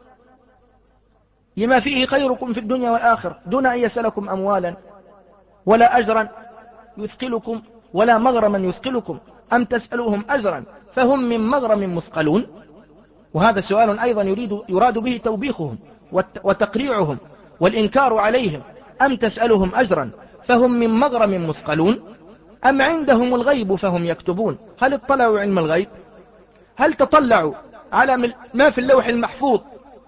لما فيه خيركم في الدنيا والآخرة دون أن يسألكم أموالا ولا أجرا يثقلكم ولا مغرما يثقلكم. أم تسألهم أجرا فهم من مغرم مثقلون. وهذا سؤال أيضا يريد يراد به توبيخهم وتقريعهم والإنكار عليهم. أم تسألهم أجرا فهم من مغرم مثقلون أم عندهم الغيب فهم يكتبون. هل اطلعوا علم الغيب؟ هل تطلعوا على ما في اللوح المحفوظ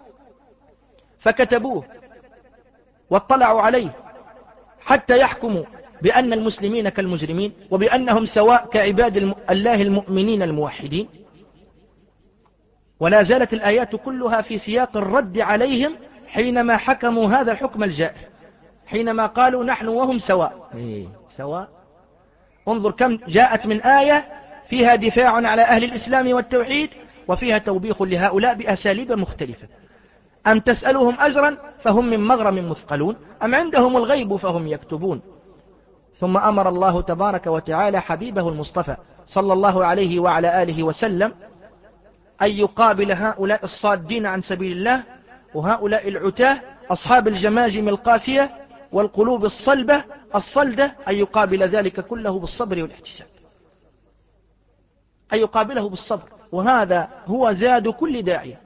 فكتبوه واطلعوا عليه حتى يحكموا بأن المسلمين كالمجرمين وبأنهم سواء كعباد الله المؤمنين الموحدين؟ ولا زالت الآيات كلها في سياق الرد عليهم حينما حكموا هذا الحكم الجائر، حينما قالوا نحن وهم سواء. إيه سواء؟ انظر كم جاءت من آية فيها دفاع على أهل الإسلام والتوحيد، وفيها توبيخ لهؤلاء بأساليب مختلفة. أم تسألهم أجرا فهم من مغرم مثقلون، أم عندهم الغيب فهم يكتبون. ثم أمر الله تبارك وتعالى حبيبه المصطفى صلى الله عليه وعلى آله وسلم أن يقابل هؤلاء الصادين عن سبيل الله وهؤلاء العتاه أصحاب الجماجم القاسية والقلوب الصلبة الصلدة، أن يقابل ذلك كله بالصبر والاحتساب، أن يقابله بالصبر. وهذا هو زاد كل داعية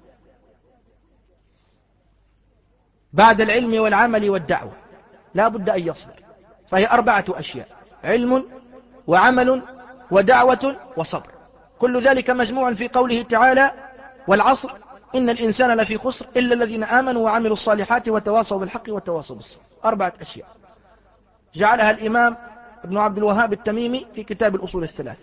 بعد العلم والعمل والدعوة، لا بد أن يصبر. فهي أربعة أشياء: علم وعمل ودعوة وصبر، كل ذلك مجموع في قوله تعالى: والعصر إن الإنسان لفي خسر إلا الذين آمنوا وعملوا الصالحات وتواصوا بالحق وتواصوا بالصبر. أربعة أشياء جعلها الإمام ابن عبد الوهاب التميمي في كتاب الأصول الثلاث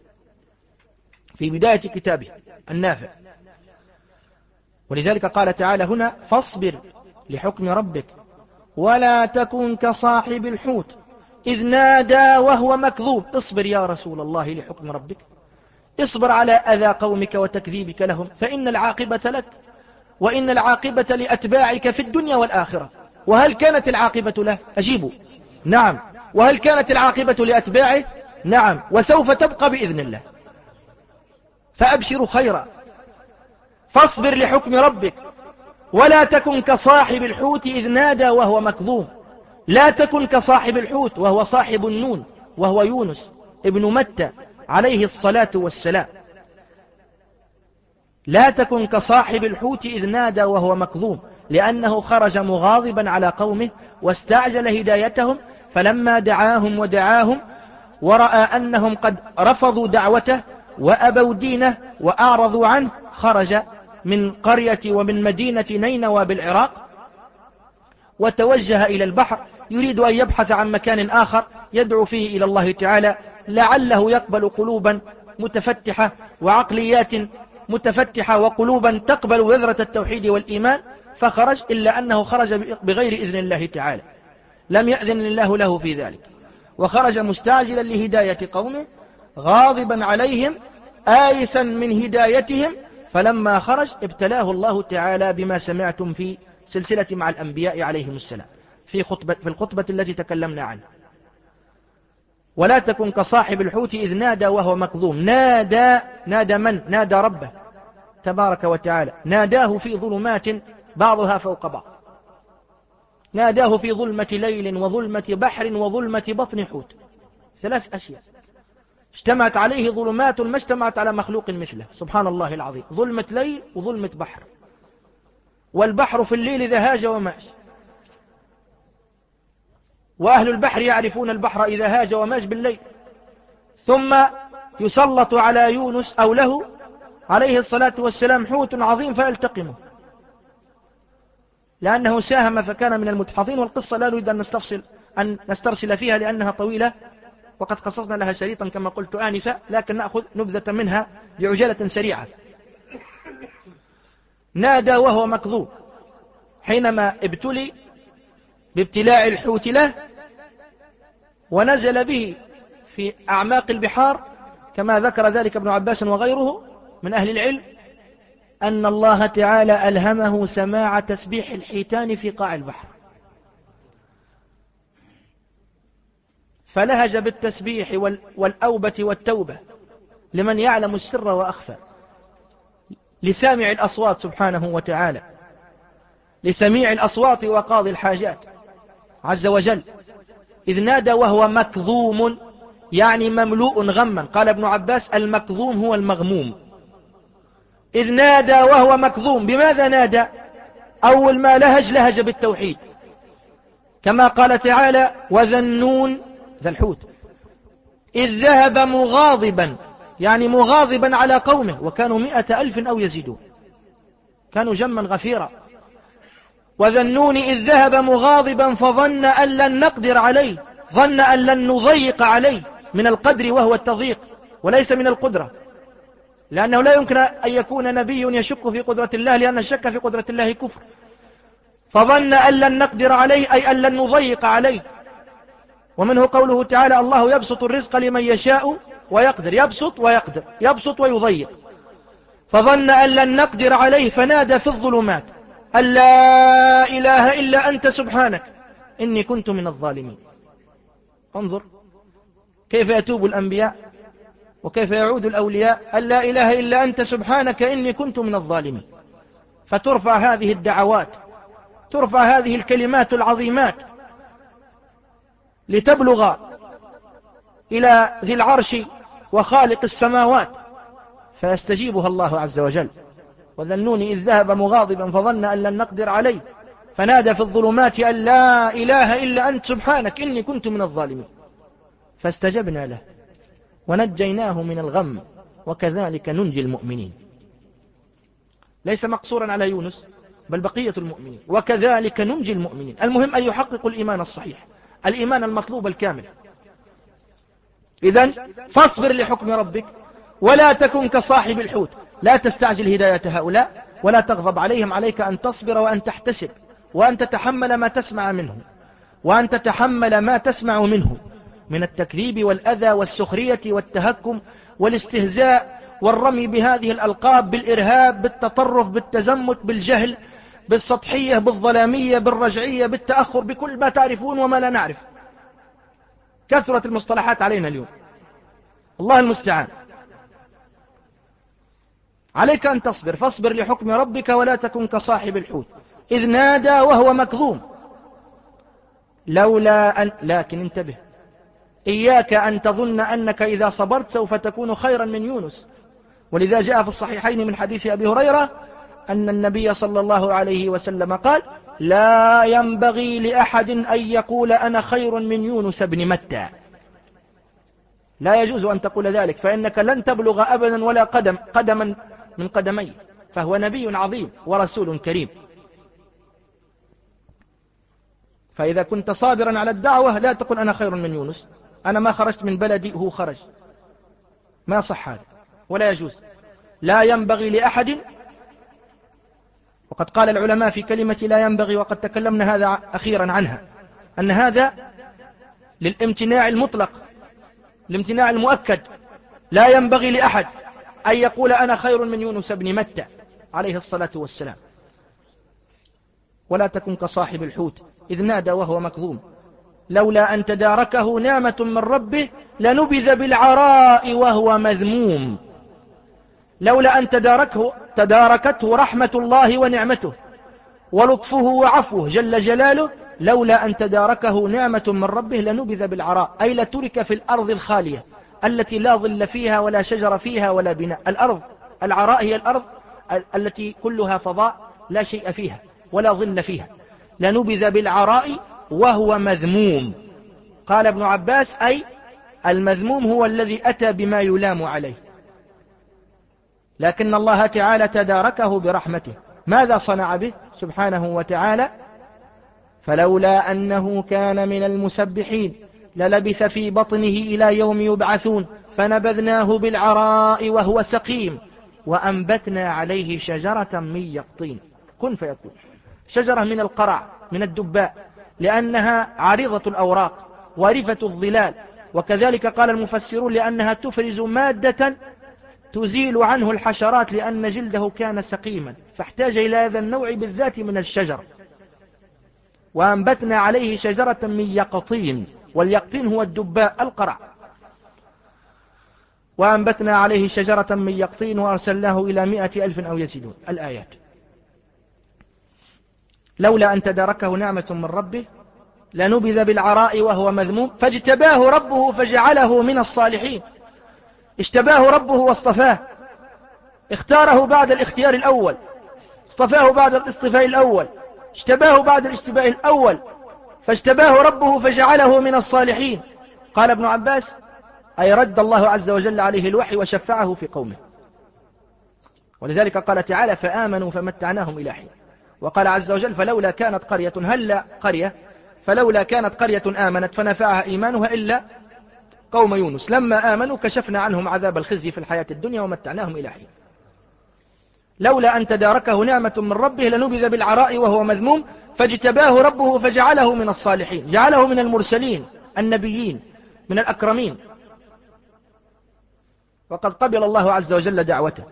في بداية كتابه النافع. ولذلك قال تعالى هنا: فاصبر لحكم ربك ولا تكن كصاحب الحوت إذ نادى وهو مكذوب. اصبر يا رسول الله لحكم ربك، اصبر على أذى قومك وتكذيبك لهم، فإن العاقبة لك وإن العاقبة لأتباعك في الدنيا والآخرة. وهل كانت العاقبة له؟ أجيبوا نعم. وهل كانت العاقبة لأتباعه؟ نعم، وسوف تبقى بإذن الله. فأبشروا خيرا. فاصبر لحكم ربك ولا تكن كصاحب الحوت إذ نادى وهو مكظوم. لا تكن كصاحب الحوت، وهو صاحب النون، وهو يونس ابن متى عليه الصلاة والسلام. لا تكن كصاحب الحوت إذ نادى وهو مكظوم، لأنه خرج مغاضبا على قومه واستعجل هدايتهم، فلما دعاهم ودعاهم ورأى أنهم قد رفضوا دعوته وأبوا دينه وأعرضوا عنه، خرج من قرية ومن مدينة نينوى بالعراق وتوجه إلى البحر، يريد أن يبحث عن مكان آخر يدعو فيه إلى الله تعالى، لعله يقبل قلوبا متفتحة وعقليات متفتحة وقلوبا تقبل بذرة التوحيد والإيمان. فخرج، إلا أنه خرج بغير إذن الله تعالى، لم يأذن الله له في ذلك، وخرج مستعجلا لهداية قومه غاضبا عليهم آيسا من هدايتهم. فلما خرج ابتلاه الله تعالى بما سمعتم في سلسلة مع الأنبياء عليهم السلام في, خطبة في الخطبة التي تكلمنا عنها. ولا تكن كصاحب الحوت إذ نادى وهو مكظوم. نادى نادى من؟ نادى ربه تبارك وتعالى، ناداه في ظلمات بعضها فوق بعض، ناداه في ظلمة ليل وظلمة بحر وظلمة بطن حوت. ثلاث أشياء اجتمعت عليه ظلمات ما اجتمعت على مخلوق مثله، سبحان الله العظيم. ظلمة ليل وظلمة بحر، والبحر في الليل إذا هاج وماج، وأهل البحر يعرفون البحر إذا هاج وماج بالليل. ثم يسلط على يونس أو له عليه الصلاة والسلام حوت عظيم فيلتقمه لأنه ساهم فكان من المدحضين. والقصة لا نريد أن نستفصل أن نسترسل فيها لأنها طويلة، وقد قصصنا لها شريطا كما قلت آنفا، لكن نأخذ نبذة منها بعجالة سريعة. نادى وهو مكذوب حينما ابتلي بابتلاع الحوت له ونزل به في أعماق البحار، كما ذكر ذلك ابن عباس وغيره من أهل العلم، أن الله تعالى ألهمه سماع تسبيح الحيتان في قاع البحر، فلهج بالتسبيح والأوبة والتوبة لمن يعلم السر وأخفى، لسامع الأصوات سبحانه وتعالى، لسميع الأصوات وقاضي الحاجات عز وجل. إذ نادى وهو مكظوم يعني مملوء غما. قال ابن عباس: المكظوم هو المغموم. إذ نادى وهو مكظوم. بماذا نادى؟ أول ما لهج لهج بالتوحيد، كما قال تعالى: وذا النون ذا الحوت إذ ذهب مغاضبا، يعني مغاضبا على قومه، وكانوا مئة ألف أو يزيدون، كانوا جما غفيرا. وذا النون إذ ذهب مغاضبا فظن أن لن نقدر عليه، ظن أن لن نضيق عليه، من القدر وهو التضييق وليس من القدرة، لأنه لا يمكن أن يكون نبي يشك في قدرة الله، لأن الشك في قدرة الله كفر. فظن أن لن نقدر عليه أي أن لن نضيق عليه، ومنه قوله تعالى الله يبسط الرزق لمن يشاء ويقدر، يبسط ويقدر، يبسط ويضيق. فظن أن لن نقدر عليه فنادى في الظلمات أن لا إله إلا أنت سبحانك إني كنت من الظالمين. انظر كيف يتوب الأنبياء وكيف يعود الأولياء، أن لا إله إلا أنت سبحانك إني كنت من الظالمين. فترفع هذه الدعوات، ترفع هذه الكلمات العظيمات لتبلغ إلى ذي العرش وخالق السماوات فيستجيبها الله عز وجل. وذنون إذ ذهب مغاضبا فظن أن لن نقدر عليه فنادى في الظلمات أن لا إله إلا أنت سبحانك إني كنت من الظالمين فاستجبنا له ونجيناه من الغم وكذلك ننجي المؤمنين. ليس مقصورا على يونس بل بقية المؤمنين، وكذلك ننجي المؤمنين. المهم أن يحققوا الإيمان الصحيح، الإيمان المطلوب الكامل. إذن فاصبر لحكم ربك ولا تكن كصاحب الحوت، لا تستعجل هداية هؤلاء ولا تغضب عليهم، عليك أن تصبر وأن تحتسب وأن تتحمل ما تسمع منه وأن تتحمل ما تسمع منه من التكذيب والأذى والسخرية والتهكم والاستهزاء والرمي بهذه الألقاب، بالإرهاب، بالتطرف، بالتزمت، بالجهل، بالسطحية، بالظلامية، بالرجعية، بالتأخر، بكل ما تعرفون وما لا نعرف. كثرة المصطلحات علينا اليوم، الله المستعان. عليك أن تصبر، فاصبر لحكم ربك ولا تكن كصاحب الحوت إذ نادى وهو مكظوم لولا أن، لكن انتبه، إياك أن تظن أنك إذا صبرت سوف تكون خيرا من يونس. ولذا جاء في الصحيحين من حديث أبي هريرة أن النبي صلى الله عليه وسلم قال لا ينبغي لأحد أن يقول أنا خير من يونس بن متى. لا يجوز أن تقول ذلك، فإنك لن تبلغ أبدا ولا قدم قدما من قدميه، فهو نبي عظيم ورسول كريم. فإذا كنت صابرا على الدعوة لا تقل أنا خير من يونس، أنا ما خرجت من بلدي هو خرج، ما صح هذا ولا يجوز. لا ينبغي لأحد، وقد قال العلماء في كلمة لا ينبغي وقد تكلمنا هذا أخيرا عنها أن هذا للامتناع المطلق، الامتناع المؤكد. لا ينبغي لأحد أن يقول أنا خير من يونس بن متى عليه الصلاة والسلام. ولا تكن كصاحب الحوت إذ نادى وهو مكظوم لولا أن تداركه نعمة من ربه لنبذ بالعراء وهو مذموم. لولا أن تداركه تداركته رحمة الله ونعمته ولطفه وعفوه جل جلاله، لولا أن تداركه نعمة من ربه لنبذ بالعراء، أي لترك في الأرض الخالية التي لا ظل فيها ولا شجر فيها ولا بناء. الأرض العراء هي الأرض التي كلها فضاء لا شيء فيها ولا ظل فيها. لنبذ بالعراء وهو مذموم. قال ابن عباس أي المذموم هو الذي أتى بما يلام عليه، لكن الله تعالى تداركه برحمته. ماذا صنع به سبحانه وتعالى؟ فلولا أنه كان من المسبحين للبث في بطنه إلى يوم يبعثون فنبذناه بالعراء وهو سقيم وأنبتنا عليه شجرة من يقطين. كن فيكون، شجرة من القرع من الدباء، لأنها عريضة الأوراق وارفة الظلال. وكذلك قال المفسرون لأنها تفرز مادة تزيل عنه الحشرات، لأن جلده كان سقيما فاحتاج إلى هذا النوع بالذات من الشجر. وأنبتنا عليه شجرة من يقطين، واليقطين هو الدباء القرع. وأنبتنا عليه شجرة من يقطين وأرسلناه إلى مائة ألف أو يزيدون الآيات. لولا أن تداركه نعمة من ربه لنبذ بالعراء وهو مذموم فاجتباه ربه فجعله من الصالحين. اجتباه ربه واصطفاه، اختاره بعد الاختيار الأول، اصطفاه بعد الاصطفاء الأول، اجتباه بعد الاجتباء الأول، فاجتباه ربه فجعله من الصالحين. قال ابن عباس أي رد الله عز وجل عليه الوحي وشفعه في قومه. ولذلك قال تعالى فآمنوا فمتعناهم إلى حين. وقال عز وجل فلولا كانت قرية، هل قرية، فلولا كانت قرية آمنت فنفعها إيمانها إلا قوم يونس لما آمنوا كشفنا عنهم عذاب الخزي في الحياة الدنيا ومتعناهم إلى حين. لولا أن تداركه نعمة من ربه لنبذ بالعراء وهو مذموم فاجتباه ربه فجعله من الصالحين، جعله من المرسلين، النبيين من الأكرمين، وقد قبل الله عز وجل دعوته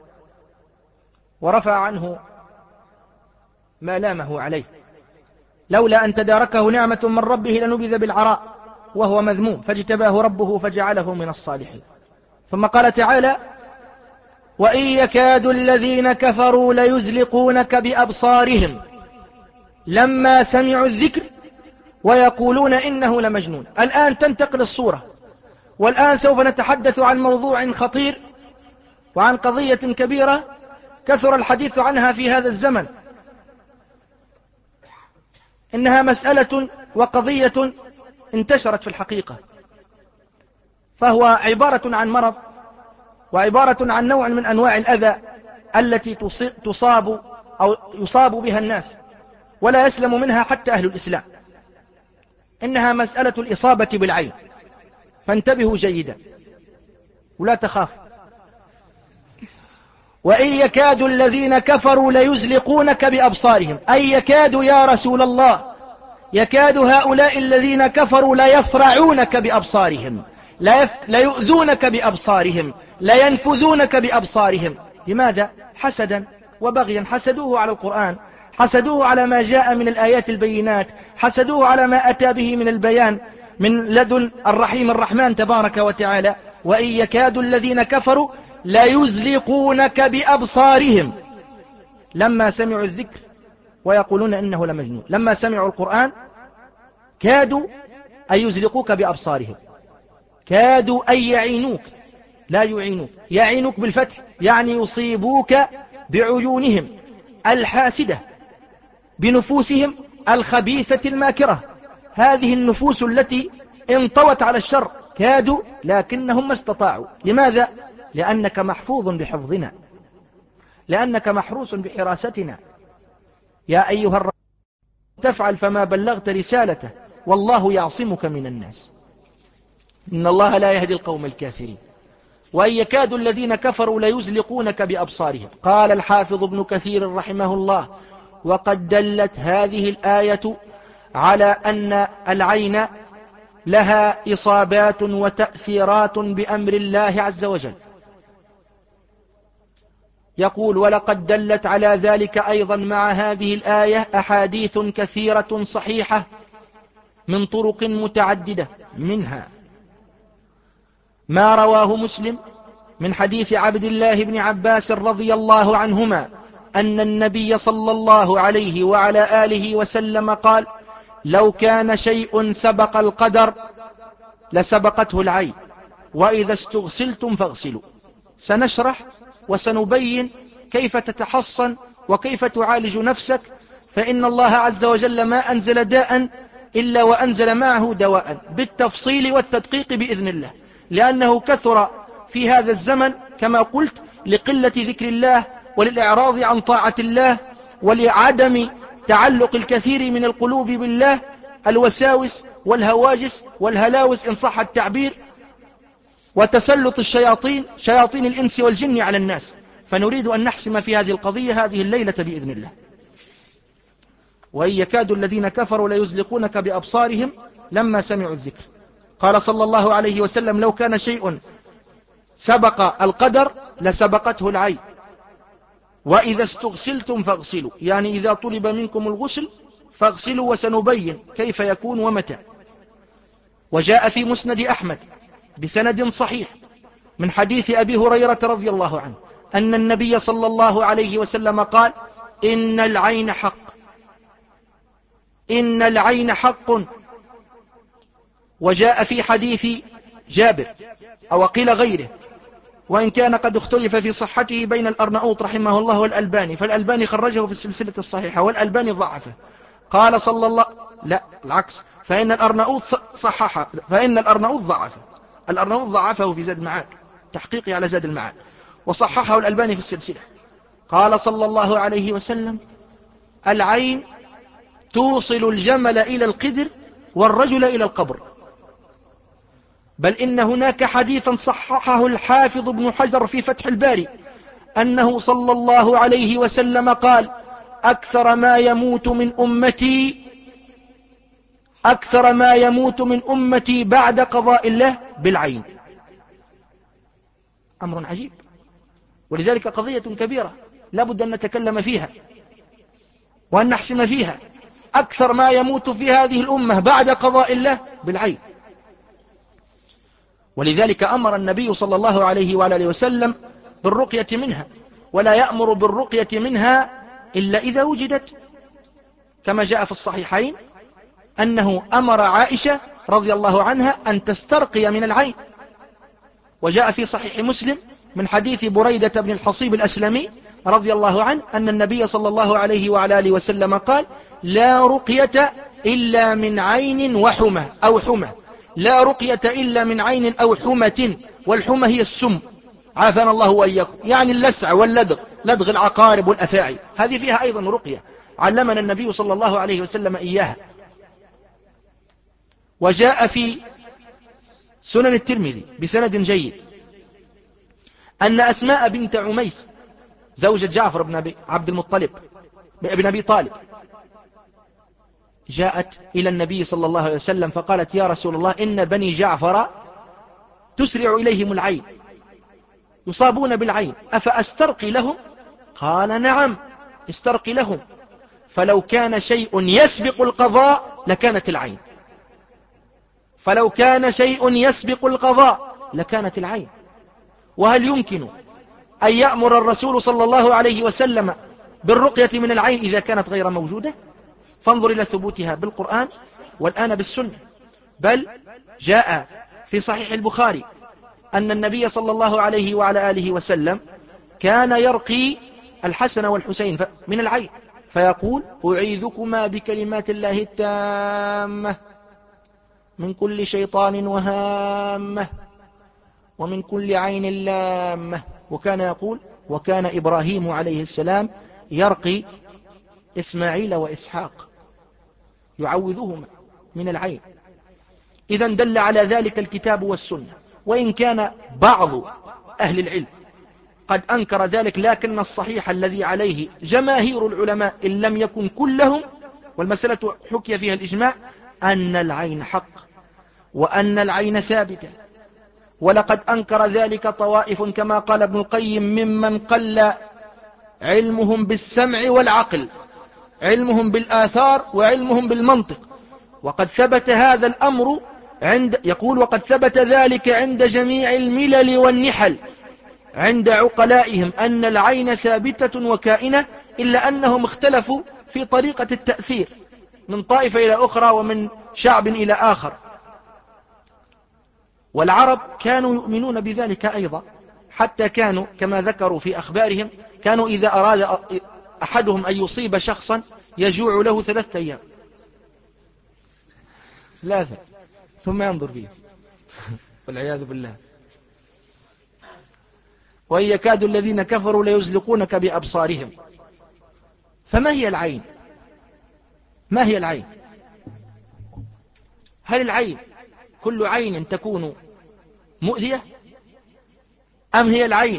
ورفع عنه ما لامه عليه، لولا أن تداركه نعمة من ربه لنبذ بالعراء وهو مذموم فاجتباه ربه فجعله من الصالحين. ثم قال تعالى: وإن يكاد الذين كفروا ليزلقونك بأبصارهم لما سمعوا الذكر ويقولون إنه لمجنون. الآن تنتقل الصورة، والآن سوف نتحدث عن موضوع خطير وعن قضية كبيرة كثر الحديث عنها في هذا الزمن. إنها مسألة وقضية انتشرت في الحقيقة، فهو عبارة عن مرض وعبارة عن نوع من أنواع الأذى التي تصاب أو يصاب بها الناس ولا يسلم منها حتى أهل الإسلام. إنها مسألة الإصابة بالعين، فانتبهوا جيدا ولا تخافوا. وإن يكاد الذين كفروا ليزلقونك بأبصارهم، أي يكاد يا رسول الله، يكاد هؤلاء الذين كفروا ليفرعونك بأبصارهم، ليؤذونك بأبصارهم، لينفذونك بأبصارهم. لماذا؟ حسدا وبغيا. حسدوه على القرآن، حسدوه على ما جاء من الآيات البينات، حسدوه على ما أتى به من البيان من لدن الرحيم الرحمن تبارك وتعالى. وإن يكاد الذين كفروا ليزلقونك بأبصارهم لما سمعوا الذكر ويقولون إنه لمجنون. لما سمعوا القرآن كادوا أن يزلقوك بأبصارهم، كادوا أن يعينوك، لا يعينوك، يعينوك بالفتح، يعني يصيبوك بعيونهم الحاسدة، بنفوسهم الخبيثة الماكرة، هذه النفوس التي انطوت على الشر. كادوا لكنهم ما استطاعوا. لماذا؟ لأنك محفوظ بحفظنا، لأنك محروس بحراستنا. يا أيها الرسول تفعل فما بلغت رسالته والله يعصمك من الناس إن الله لا يهدي القوم الكافرين. وإن يكاد الذين كفروا ليزلقونك بأبصارهم. قال الحافظ ابن كثير رحمه الله: وقد دلت هذه الآية على أن العين لها إصابات وتأثيرات بأمر الله عز وجل. يقول: ولقد دلت على ذلك أيضا مع هذه الآية أحاديث كثيرة صحيحة من طرق متعددة، منها ما رواه مسلم من حديث عبد الله بن عباس رضي الله عنهما أن النبي صلى الله عليه وعلى آله وسلم قال: لو كان شيء سبق القدر لسبقته العين، وإذا استغسلتم فاغسلوا. سنشرح وسنبين كيف تتحصن وكيف تعالج نفسك، فإن الله عز وجل ما أنزل داء إلا وأنزل معه دواء بالتفصيل والتدقيق بإذن الله، لأنه كثر في هذا الزمن كما قلت لقلة ذكر الله وللإعراض عن طاعة الله ولعدم تعلق الكثير من القلوب بالله الوساوس والهواجس والهلاوس إن صح التعبير، وتسلط الشياطين شياطين الإنس والجن على الناس. فنريد أن نحسم في هذه القضية هذه الليلة بإذن الله. وإن يكاد الذين كفروا ليزلقونك بأبصارهم لما سمعوا الذكر. قال صلى الله عليه وسلم: لو كان شيء سبق القدر لسبقته العين، وإذا استغسلتم فاغسلوا، يعني إذا طلب منكم الغسل فاغسلوا، وسنبين كيف يكون ومتى. وجاء في مسند أحمد بسند صحيح من حديث أبي هريرة رضي الله عنه أن النبي صلى الله عليه وسلم قال: إن العين حق، إن العين حق. وجاء في حديث جابر أو قيل غيره، وإن كان قد اختلف في صحته بين الأرناؤوط رحمه الله والألباني، فالألباني خرجه في السلسلة الصحيحة والألباني ضعفه. قال صلى الله لا العكس، فإن الأرناؤوط صححه، فإن الأرناؤوط ضعفه، الأرناؤوط ضعفه في زاد المعاد، تحقيقي على زاد المعاد، وصححه الألباني في السلسلة. قال صلى الله عليه وسلم: العين توصل الجمل إلى القدر والرجل إلى القبر. بل إن هناك حديثا صححه الحافظ ابن حجر في فتح الباري أنه صلى الله عليه وسلم قال: أكثر ما يموت من أمتي أكثر ما يموت من أمتي بعد قضاء الله بالعين. أمر عجيب، ولذلك قضية كبيرة لا بد أن نتكلم فيها وأن نحسم فيها. أكثر ما يموت في هذه الأمة بعد قضاء الله بالعين. ولذلك أمر النبي صلى الله عليه وآله وسلم بالرقية منها، ولا يأمر بالرقية منها إلا إذا وجدت، كما جاء في الصحيحين أنه أمر عائشة رضي الله عنها أن تسترقي من العين. وجاء في صحيح مسلم من حديث بريدة بن الحصيب الأسلمي رضي الله عنه أن النبي صلى الله عليه وعلى آله وسلم قال: لا رقية إلا من عين وحمى أو حمى، لا رقية إلا من عين أو حمة، والحمى هي السم، عافانا الله وإياكم، يعني اللسع واللدغ، لدغ العقارب والأفاعي، هذه فيها أيضا رقية علمنا النبي صلى الله عليه وسلم إياها. وجاء في سنن الترمذي بسند جيد أن أسماء بنت عميس زوجة جعفر بن عبد المطلب بن أبي طالب جاءت إلى النبي صلى الله عليه وسلم فقالت: يا رسول الله، إن بني جعفر تسرع إليهم العين، يصابون بالعين، أفأسترقي لهم؟ قال: نعم، استرقي لهم، فلو كان شيء يسبق القضاء لكانت العين، فلو كان شيء يسبق القضاء لكانت العين. وهل يمكن أن يأمر الرسول صلى الله عليه وسلم بالرقية من العين إذا كانت غير موجودة؟ فانظر إلى ثبوتها بالقرآن والآن بالسنة. بل جاء في صحيح البخاري أن النبي صلى الله عليه وعلى آله وسلم كان يرقي الحسن والحسين من العين فيقول: أعيذكما بكلمات الله التامة من كل شيطان وهامة ومن كل عين لامة. وكان يقول: وكان إبراهيم عليه السلام يرقي إسماعيل وإسحاق يعوذهما من العين. إذا دل على ذلك الكتاب والسنة، وإن كان بعض أهل العلم قد أنكر ذلك، لكن الصحيح الذي عليه جماهير العلماء إن لم يكن كلهم، والمسألة حكي فيها الإجماع، أن العين حق وأن العين ثابتة. ولقد أنكر ذلك طوائف كما قال ابن القيم ممن قل علمهم بالسمع والعقل، علمهم بالآثار وعلمهم بالمنطق. وقد ثبت هذا الأمر عند يقول وقد ثبت ذلك عند جميع الملل والنحل عند عقلائهم أن العين ثابتة وكائنة، إلا أنهم اختلفوا في طريقة التأثير من طائفة إلى أخرى ومن شعب إلى آخر. والعرب كانوا يؤمنون بذلك أيضا، حتى كانوا كما ذكروا في أخبارهم كانوا إذا أراد أحدهم أن يصيب شخصا يجوع له ثلاثة أيام ثلاثة ثم ينظر فيه والعياذ بالله. وإن يكاد الذين كفروا ليزلقونك بأبصارهم. فما هي العين؟ ما هي العين؟ هل العين كل عين تكون مؤذية، أم هي العين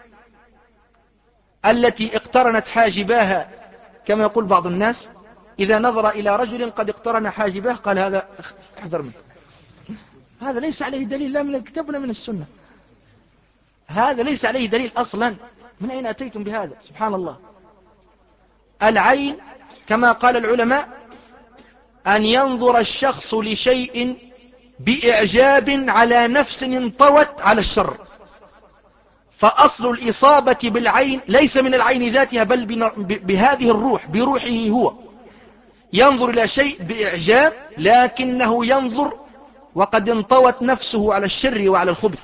التي اقترنت حاجباها كما يقول بعض الناس إذا نظر إلى رجل قد اقترن حاجباه قال: هذا احذر منه؟ هذا ليس عليه دليل لا من الكتاب ولا من السنة، هذا ليس عليه دليل أصلا. من أين أتيتم بهذا؟ سبحان الله. العين كما قال العلماء أن ينظر الشخص لشيء بإعجاب على نفس انطوت على الشر. فأصل الإصابة بالعين ليس من العين ذاتها بل بهذه الروح، بروحه هو ينظر إلى شيء بإعجاب، لكنه ينظر وقد انطوت نفسه على الشر وعلى الخبث.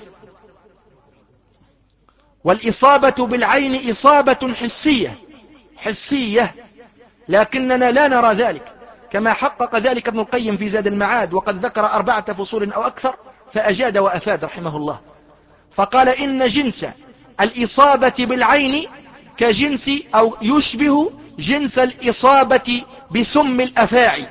والإصابة بالعين إصابة حسية حسية لكننا لا نرى ذلك، كما حقق ذلك ابن القيم في زاد المعاد، وقد ذكر أربعة فصول أو أكثر فأجاد وأفاد رحمه الله. فقال: إن جنس الإصابة بالعين كجنس أو يشبه جنس الإصابة بسم الأفاعي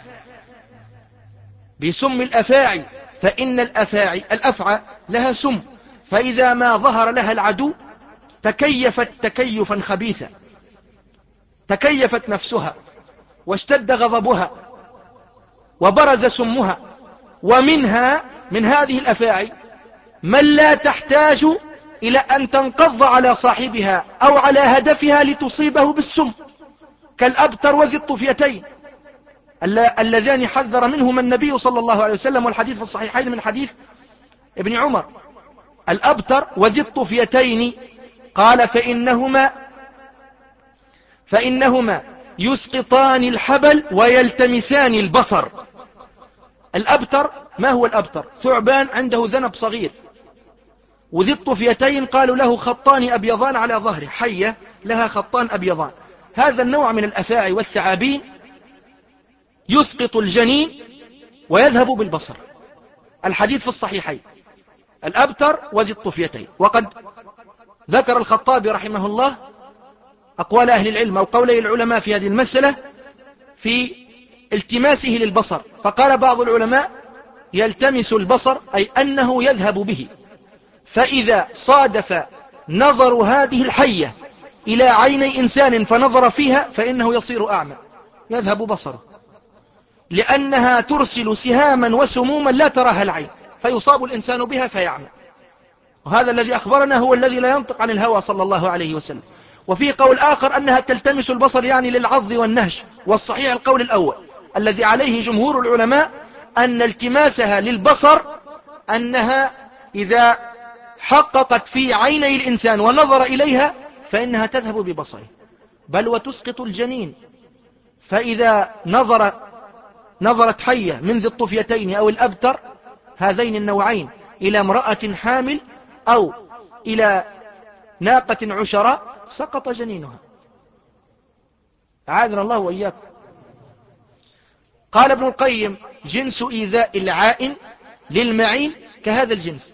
بسم الأفاعي فإن الأفاعي الأفعى لها سم، فإذا ما ظهر لها العدو تكيفت تكيفا خبيثا، تكيفت نفسها واشتد غضبها وبرز سمها. ومنها من هذه الأفاعي من لا تحتاج إلى أن تنقض على صاحبها أو على هدفها لتصيبه بالسم، كالأبتر وذي الطفيتين اللذان حذر منهما النبي صلى الله عليه وسلم، والحديث في الصحيحين من حديث ابن عمر. الأبتر وذي الطفيتين قال فإنهما فإنهما يسقطان الحبل ويلتمسان البصر. الأبتر ما هو الأبتر؟ ثعبان عنده ذنب صغير. وذي الطفيتين قالوا له خطان أبيضان على ظهره، حية لها خطان أبيضان. هذا النوع من الأفاعي والثعابين يسقط الجنين ويذهب بالبصر. الحديث في الصحيحين، الأبتر وذي الطفيتين. وقد ذكر الخطابي رحمه الله أقوال أهل العلم أو قولي العلماء في هذه المسألة في التماسه للبصر، فقال بعض العلماء يلتمس البصر أي أنه يذهب به، فإذا صادف نظر هذه الحية إلى عيني إنسان فنظر فيها فإنه يصير أعمى، يذهب بصره، لأنها ترسل سهاما وسموما لا تراها العين، فيصاب الإنسان بها فيعمى. وهذا الذي أخبرنا هو الذي لا ينطق عن الهوى صلى الله عليه وسلم. وفي قول آخر أنها تلتمس البصر يعني للعض والنهش، والصحيح القول الأول الذي عليه جمهور العلماء أن التماسها للبصر أنها إذا حققت في عيني الإنسان ونظر إليها فإنها تذهب ببصره، بل وتسقط الجنين. فإذا نظر نظرت حية من ذي الطفيتين أو الأبتر هذين النوعين إلى امرأة حامل أو إلى ناقة عشراء سقط جنينها، أعاذنا الله وإياكم. قال ابن القيم جنس إيذاء العائن للمعين كهذا الجنس.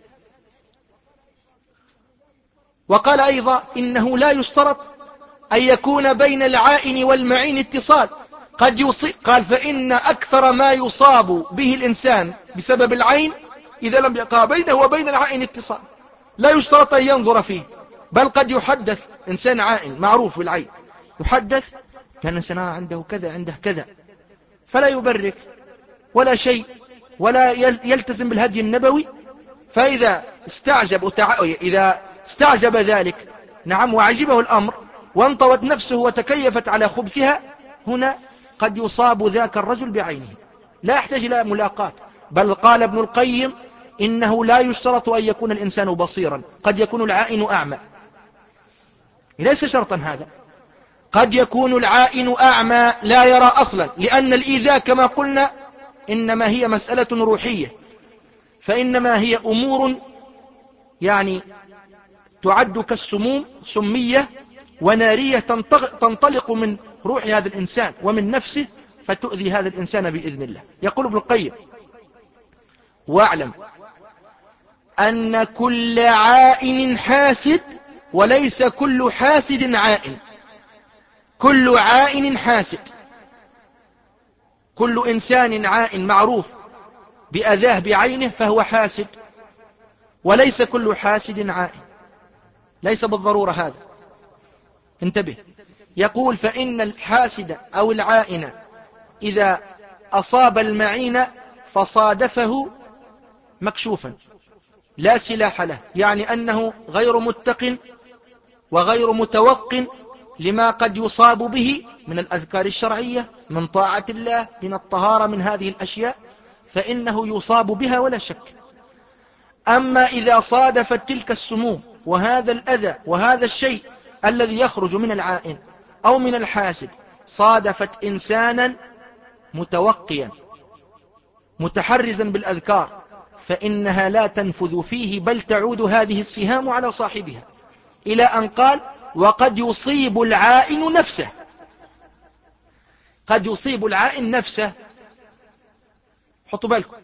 وقال أيضا إنه لا يشترط أن يكون بين العائن والمعين اتصال، قد يصيب. قال فإن أكثر ما يصاب به الإنسان بسبب العين إذا لم يقع بينه وبين العائن اتصال، لا يشترط أن ينظر فيه، بل قد يحدث إنسان عائن معروف بالعين، يحدث كان إنسان عنده كذا عنده كذا، فلا يبرك ولا شيء ولا يلتزم بالهدي النبوي. فإذا استعجب إذا استعجب ذلك نعم وعجبه الأمر وانطوت نفسه وتكيفت على خبثها، هنا قد يصاب ذاك الرجل بعينه، لا يحتاج إلى ملاقات. بل قال ابن القيم إنه لا يشترط أن يكون الإنسان بصيرا، قد يكون العائن أعمى، ليس شرطا هذا، قد يكون العائن أعمى لا يرى أصلا، لأن الإيذاء كما قلنا إنما هي مسألة روحية، فإنما هي أمور يعني تعد كالسموم سمية ونارية تنطلق من روح هذا الإنسان ومن نفسه فتؤذي هذا الإنسان بإذن الله. يقول ابن القيم واعلم أن كل عائن حاسد وليس كل حاسد عائن. كل عائن حاسد، كل إنسان عائن معروف بأذاه بعينه فهو حاسد، وليس كل حاسد عائن، ليس بالضرورة هذا، انتبه. يقول فإن الحاسد أو العائن إذا أصاب المعين فصادفه مكشوفا لا سلاح له، يعني أنه غير متق وغير متوق لما قد يصاب به من الأذكار الشرعية، من طاعة الله، من الطهارة، من هذه الأشياء، فإنه يصاب بها ولا شك. أما إذا صادفت تلك السموم وهذا الأذى وهذا الشيء الذي يخرج من العائن أو من الحاسد صادفت إنسانا متوقيا متحرزا بالأذكار، فإنها لا تنفذ فيه، بل تعود هذه السهام على صاحبها، إلى أن قال وقد يصيب العائن نفسه. قد يصيب العائن نفسه، حطوا بالكم،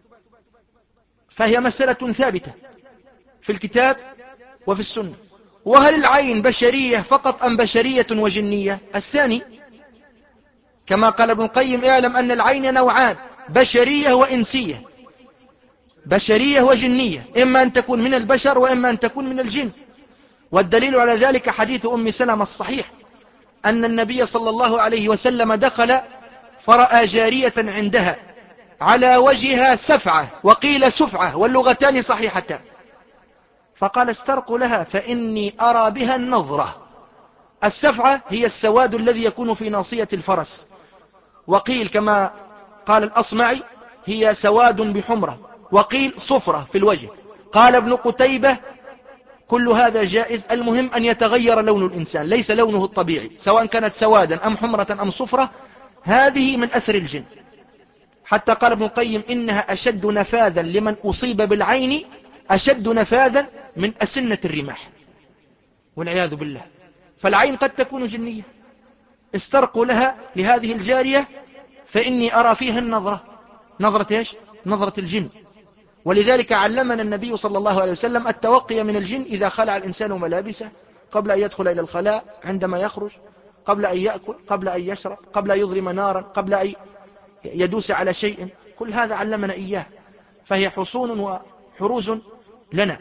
فهي مسألة ثابتة في الكتاب وفي السنة. وهل العين بشرية فقط أم بشرية وجنية؟ الثاني، كما قال ابن القيم اعلم أن العين نوعان، بشرية وإنسية، بشرية وجنية، إما أن تكون من البشر وإما أن تكون من الجن. والدليل على ذلك حديث أم سلمة الصحيح أن النبي صلى الله عليه وسلم دخل فرأى جارية عندها على وجهها سفعة، وقيل سفعة، واللغتان صحيحتان، فقال استرقوا لها فإني أرى بها النظرة. السفعة هي السواد الذي يكون في ناصية الفرس، وقيل كما قال الأصمعي هي سواد بحمرة، وقيل صفرة في الوجه. قال ابن قتيبة كل هذا جائز، المهم أن يتغير لون الإنسان، ليس لونه الطبيعي، سواء كانت سوادا أم حمرة أم صفرة، هذه من أثر الجن. حتى قال ابن القيم إنها أشد نفاذا لمن أصيب بالعين، أشد نفاذا من أسنة الرماح، والعياذ بالله. فالعين قد تكون جنية. استرقوا لها لهذه الجارية فإني أرى فيها النظرة. نظرة إيش؟ نظرة الجن. ولذلك علمنا النبي صلى الله عليه وسلم التوقي من الجن إذا خلع الإنسان ملابسه، قبل أن يدخل إلى الخلاء، عندما يخرج، قبل أن يأكل، قبل أن يشرب، قبل أن يضرم نارا، قبل أن يدوس على شيء. كل هذا علمنا إياه، فهي حصون وحروز لنا.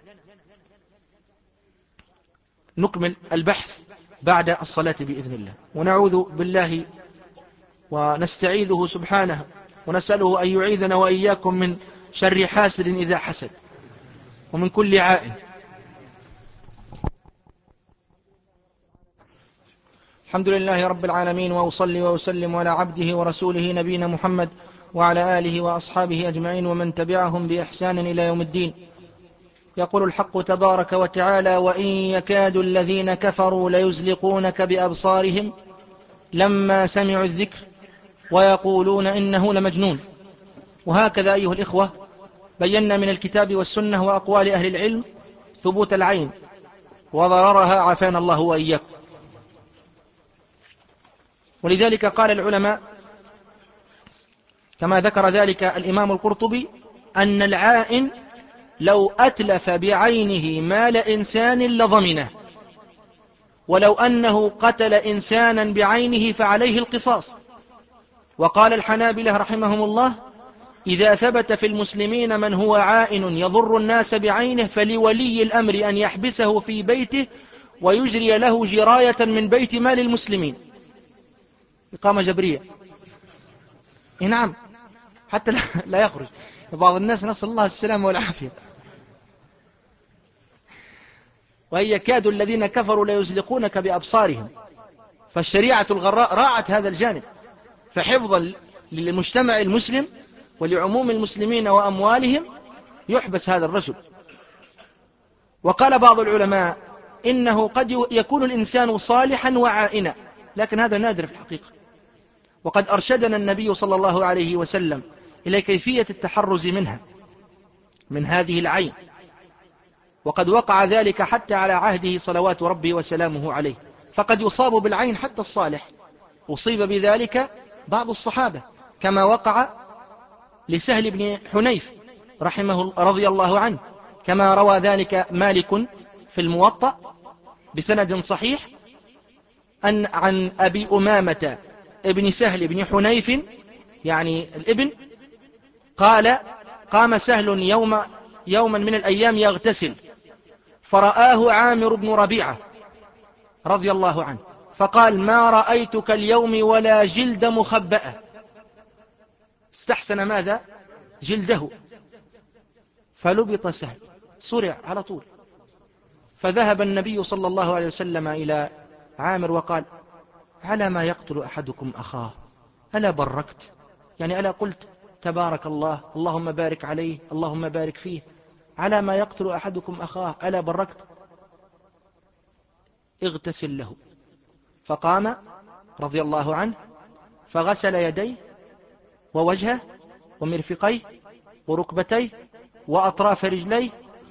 نكمل البحث بعد الصلاة بإذن الله، ونعوذ بالله ونستعيذه سبحانه، ونسأله أن يعيذنا وإياكم من شر حاسد إذا حسد، ومن كل عائن. الحمد لله رب العالمين، وأصلي وأسلم على عبده ورسوله نبينا محمد وعلى آله وأصحابه أجمعين ومن تبعهم بإحسان إلى يوم الدين. يقول الحق تبارك وتعالى: وإن يكاد الذين كفروا ليزلقونك بأبصارهم لما سمعوا الذكر ويقولون إنه لمجنون. وهكذا أيها الإخوة بينا من الكتاب والسنة وأقوال أهل العلم ثبوت العين وضررها، عافانا الله وإياكم. ولذلك قال العلماء كما ذكر ذلك الإمام القرطبي أن العائن لو أتلف بعينه مال إنسان لضمنه، ولو أنه قتل إنسانا بعينه فعليه القصاص. وقال الحنابلة رحمهم الله: إذا ثبت في المسلمين من هو عائن يضر الناس بعينه فلولي الأمر أن يحبسه في بيته ويجري له جراية من بيت مال المسلمين. إقامة جبرية. نعم، حتى لا يخرج. بعض الناس نسأل الله السلامة والعافية. وإن يكاد الذين كفروا ليزلقونك بأبصارهم. فالشريعة الغراء راعت هذا الجانب، فحفظا للمجتمع المسلم ولعموم المسلمين وأموالهم يحبس هذا الرجل. وقال بعض العلماء إنه قد يكون الإنسان صالحا وعائنا، لكن هذا نادر في الحقيقة. وقد أرشدنا النبي صلى الله عليه وسلم إلى كيفية التحرز منها، من هذه العين. وقد وقع ذلك حتى على عهده صلوات ربي وسلامه عليه، فقد يصاب بالعين حتى الصالح. أصيب بذلك بعض الصحابة كما وقع لسهل بن حنيف رحمه رضي الله عنه، كما روى ذلك مالك في الموطأ بسند صحيح أن عن أبي أمامة ابن سهل بن حنيف يعني الابن قال: قام سهل يوم يوما من الأيام يغتسل، فرآه عامر بن ربيعة رضي الله عنه، فقال: ما رأيتك اليوم ولا جلد مخبأة. استحسن ماذا؟ جلده. فلبط سهل، صرع على طول. فذهب النبي صلى الله عليه وسلم إلى عامر وقال: على ما يقتل أحدكم أخاه؟ ألا بركت؟ يعني ألا قلت تبارك الله، اللهم بارك عليه، اللهم بارك فيه؟ على ما يقتل أحدكم أخاه ألا بركت؟ اغتسل له. فقام رضي الله عنه فغسل يديه ووجهه ومرفقيه وركبتيه وأطراف رجليه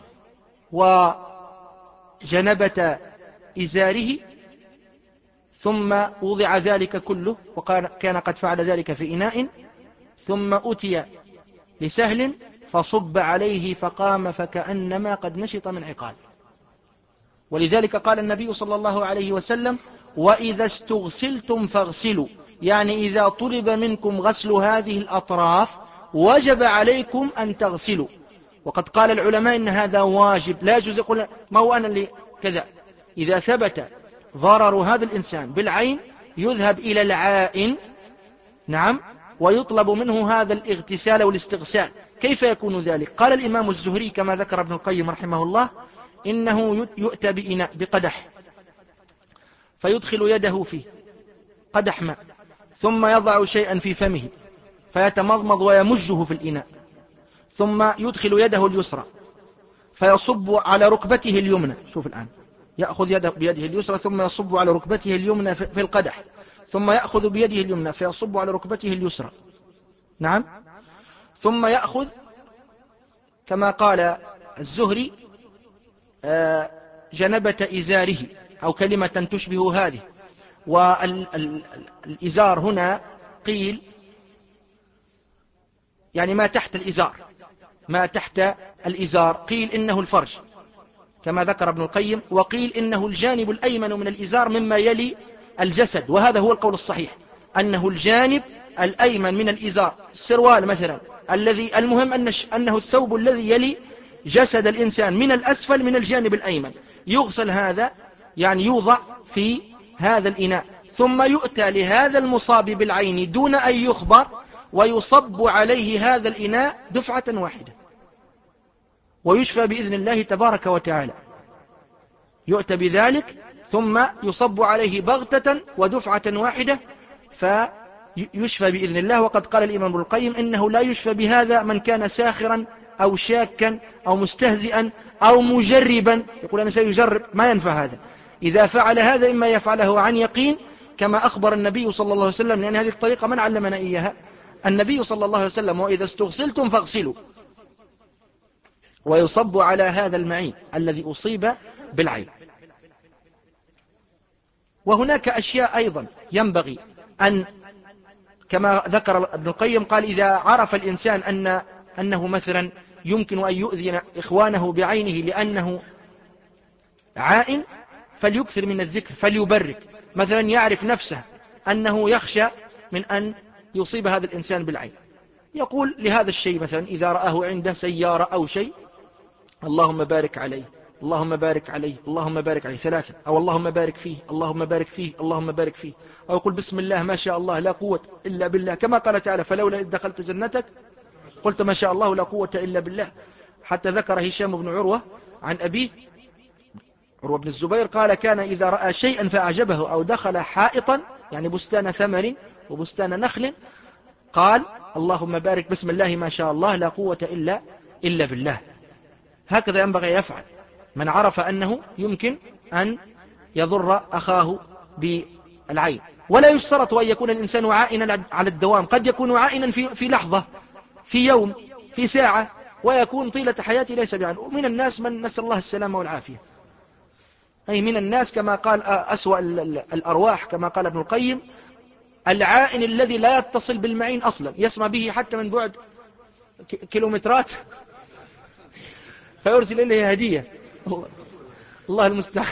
وجنبة إزاره، ثم وضع ذلك كله، وكان قد فعل ذلك في إناء، ثم أتي لسهل فصب عليه فقام فكأنما قد نشط من عقال. ولذلك قال النبي صلى الله عليه وسلم: وإذا استغسلتم فاغسلوا، يعني إذا طلب منكم غسل هذه الأطراف وجب عليكم أن تغسلوا. وقد قال العلماء إن هذا واجب، لا يجوز يقول ما هو أنا اللي كذا. إذا ثبت ضرر هذا الإنسان بالعين يذهب إلى العائن نعم، ويطلب منه هذا الاغتسال والاستغسال. كيف يكون ذلك؟ قال الإمام الزهري كما ذكر ابن القيم رحمه الله: إنه يؤتى بإناء بقدح فيدخل يده فيه، قدح ماء، ثم يضع شيئا في فمه فيتمضمض ويمجه في الإناء، ثم يدخل يده اليسرى فيصب على ركبته اليمنى. شوف الآن، يأخذ يده بيده اليسرى ثم يصب على ركبته اليمنى في القدح، ثم يأخذ بيده اليمنى فيصب على ركبته اليسرى. نعم، ثم يأخذ كما قال الزهري جنبة إزاره أو كلمة تشبه هذه. والإزار هنا قيل يعني ما تحت الإزار، ما تحت الإزار قيل إنه الفرج كما ذكر ابن القيم، وقيل إنه الجانب الأيمن من الإزار مما يلي الجسد، وهذا هو القول الصحيح، أنه الجانب الأيمن من الإزار، السروال مثلا الذي المهم أنه الثوب الذي يلي جسد الإنسان من الأسفل من الجانب الأيمن، يغسل هذا، يعني يوضع في هذا الإناء، ثم يؤتى لهذا المصاب بالعين دون أن يخبر ويصب عليه هذا الإناء دفعة واحدة ويشفى بإذن الله تبارك وتعالى. يؤتى بذلك ثم يصب عليه بغتة ودفعة واحدة فيشفى بإذن الله. وقد قال الإمام ابن القيم إنه لا يشفى بهذا من كان ساخرا أو شاكا أو مستهزئا أو مجربا، يقول أنا سيجرب، ما ينفع هذا. إذا فعل هذا إما يفعله عن يقين كما أخبر النبي صلى الله عليه وسلم، لأن هذه الطريقة من علمنا إياها؟ النبي صلى الله عليه وسلم: وإذا استغسلتم فاغسلوا، ويصب على هذا المعين الذي أصيب بالعين. وهناك أشياء أيضا ينبغي أن، كما ذكر ابن القيم قال: إذا عرف الإنسان أن أنه مثلا يمكن أن يؤذي إخوانه بعينه لأنه عائن فليكثر من الذكر، فليبرك. مثلا يعرف نفسه أنه يخشى من أن يصيب هذا الإنسان بالعين، يقول لهذا الشيء مثلا إذا رآه عنده سيارة أو شيء: اللهم بارك عليه، اللهم بارك عليه، اللهم بارك عليه ثلاثة، أو اللهم بارك فيه، اللهم بارك فيه، اللهم بارك فيه، أو يقول بسم الله ما شاء الله لا قوة إلا بالله، كما قال تعالى: فلولا إذ دخلت جنتك قلت ما شاء الله لا قوة إلا بالله. حتى ذكر هشام بن عروة عن أبيه عروة بن الزبير قال: كان إذا رأى شيئا فأعجبه أو دخل حائطا، يعني بستان ثمر وبستان نخل، قال: اللهم بارك بسم الله ما شاء الله لا قوة إلا إلا بالله. هكذا ينبغي يفعل من عرف أنه يمكن أن يضر أخاه بالعين. ولا يشترط أن يكون الإنسان عائنا على الدوام، قد يكون عائنا في, في لحظة، في يوم، في ساعة، ويكون طيلة حياته ليس بعين. ومن الناس من نسأل الله السلامة والعافية، أي من الناس كما قال أسوأ الأرواح كما قال ابن القيم: العائن الذي لا يتصل بالمعين أصلا، يسمع به حتى من بعد كيلومترات فيرسل إليه هدية. الله المستعان،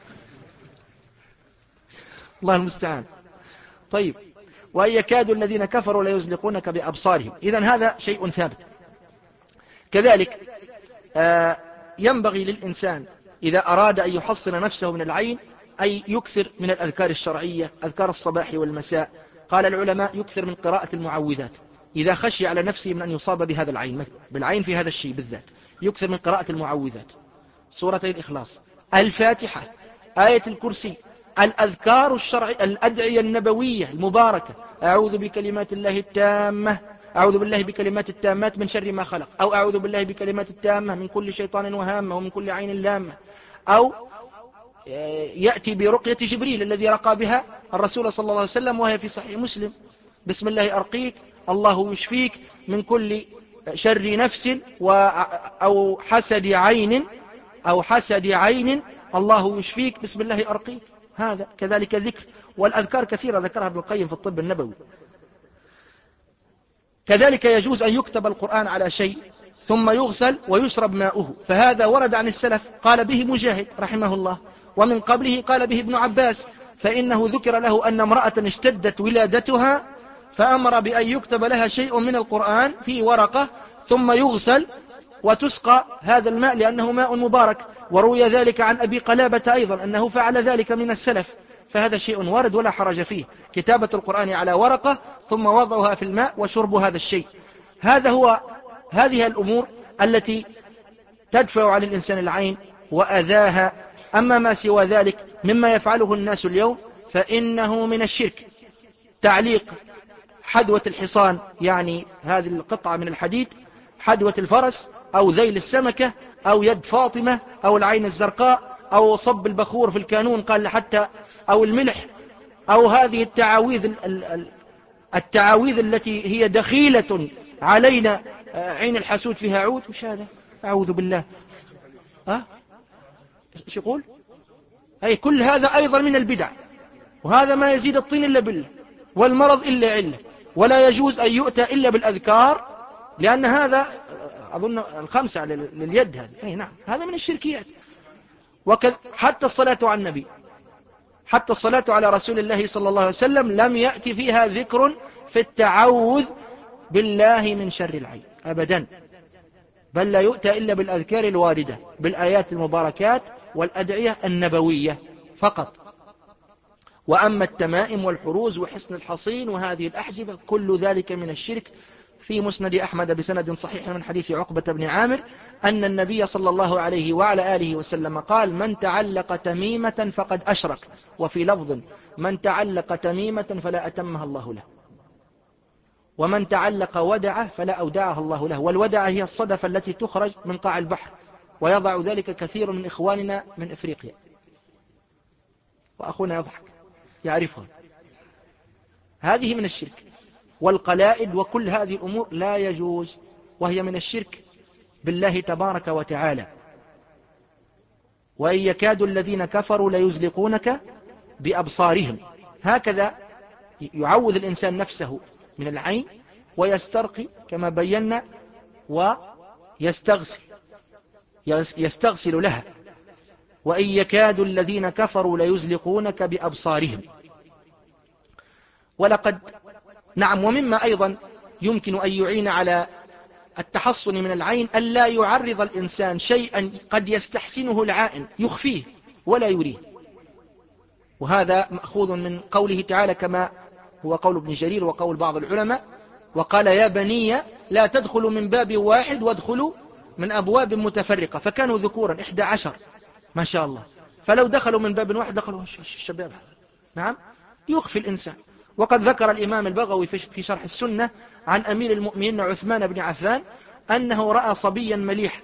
الله المستعان. طيب، وأن يكاد الذين كفروا ليزلقونك بأبصارهم. إذن هذا شيء ثابت. كذلك آه ينبغي للإنسان إذا أراد أن يحصن نفسه من العين أي يكثر من الأذكار الشرعية، أذكار الصباح والمساء. قال العلماء: يكثر من قراءة المعوذات إذا خشي على نفسه من أن يصاب بهذا العين، بالعين في هذا الشيء بالذات، يكثر من قراءة المعوذات، سورتي الإخلاص، الفاتحة، آية الكرسي، الأذكار الشرعية، الأدعية النبوية المباركة: أعوذ بكلمات الله التامة، أعوذ بالله بكلمات التامات من شر ما خلق، أو أعوذ بالله بكلمات التامة من كل شيطان وهامة ومن كل عين لامة، أو يأتي برقية جبريل الذي رقى بها الرسول صلى الله عليه وسلم وهي في صحيح مسلم: بسم الله أرقيك، الله يشفيك من كل شر نفس أو حسد عين أو حسد عين، الله يشفيك، بسم الله أرقيك. هذا كذلك ذكر. والأذكار كثيرة ذكرها ابن القيم في الطب النبوي. كذلك يجوز أن يكتب القرآن على شيء ثم يغسل ويشرب ماؤه، فهذا ورد عن السلف، قال به مجاهد رحمه الله، ومن قبله قال به ابن عباس، فإنه ذكر له أن امرأة اشتدت ولادتها فأمر بأن يكتب لها شيء من القرآن في ورقة ثم يغسل وتسقى هذا الماء لأنه ماء مبارك. وروي ذلك عن أبي قلابة أيضا أنه فعل ذلك من السلف، فهذا شيء وارد ولا حرج فيه، كتابة القرآن على ورقة ثم وضعها في الماء وشرب هذا الشيء. هذا هو هذه الأمور التي تدفع عن الإنسان العين وأذاها. أما ما سوى ذلك مما يفعله الناس اليوم فإنه من الشرك. تعليق حدوة الحصان، يعني هذه القطعة من الحديد، حدوة الفرس، أو ذيل السمكة، أو يد فاطمة، أو العين الزرقاء، أو صب البخور في الكانون قال حتى، أو الملح، أو هذه التعاويذ التعاويذ التي هي دخيلة علينا، عين الحسود فيها عود. وش هذا؟ أعوذ بالله. أه؟ ايش يقول؟ أي كل هذا أيضا من البدع، وهذا ما يزيد الطين إلا بالله والمرض إلا علة، ولا يجوز أن يؤتى إلا بالأذكار، لأن هذا أظن الخمسة لليد هذه. أي نعم، هذا من الشركيات. وكذ حتى الصلاة على النبي، حتى الصلاة على رسول الله صلى الله عليه وسلم لم يأتي فيها ذكر في التعوذ بالله من شر العين أبدا، بل لا يؤتى إلا بالأذكار الواردة بالآيات المباركات والأدعية النبوية فقط. وأما التمائم والحروز وحسن الحصين وهذه الأحجبة كل ذلك من الشرك. في مسند أحمد بسند صحيح من حديث عقبة بن عامر أن النبي صلى الله عليه وعلى آله وسلم قال: من تعلق تميمة فقد أشرك. وفي لفظ: من تعلق تميمة فلا أتمها الله له، ومن تعلق ودعة فلا أودعها الله له. والودعة هي الصدفة التي تخرج من قاع البحر، ويضع ذلك كثير من إخواننا من إفريقيا، وأخونا يضحك يعرفها. هذه من الشرك. والقلائد وكل هذه الأمور لا يجوز، وهي من الشرك بالله تبارك وتعالى. وإن يكاد الذين كفروا ليزلقونك بأبصارهم. هكذا يعوذ الإنسان نفسه من العين ويسترقي كما بينا، ويستغسل يستغسل لها. وإن يكاد الذين كفروا ليزلقونك بأبصارهم. ولقد نعم، ومما أيضا يمكن أن يعين على التحصن من العين ألا يعرض الإنسان شيئا قد يستحسنه العائن يخفيه ولا يريه. وهذا مأخوذ من قوله تعالى كما هو قول ابن جرير وقول بعض العلماء: وقال: يا بني لا تدخلوا من باب واحد وادخلوا من أبواب متفرقة. فكانوا ذكورا إحدى عشر ما شاء الله، فلو دخلوا من باب واحد دخلوا الشباب. نعم، يخفي الإنسان. وقد ذكر الإمام البغوي في شرح السنة عن أمير المؤمنين عثمان بن عفان أنه رأى صبيا مليحا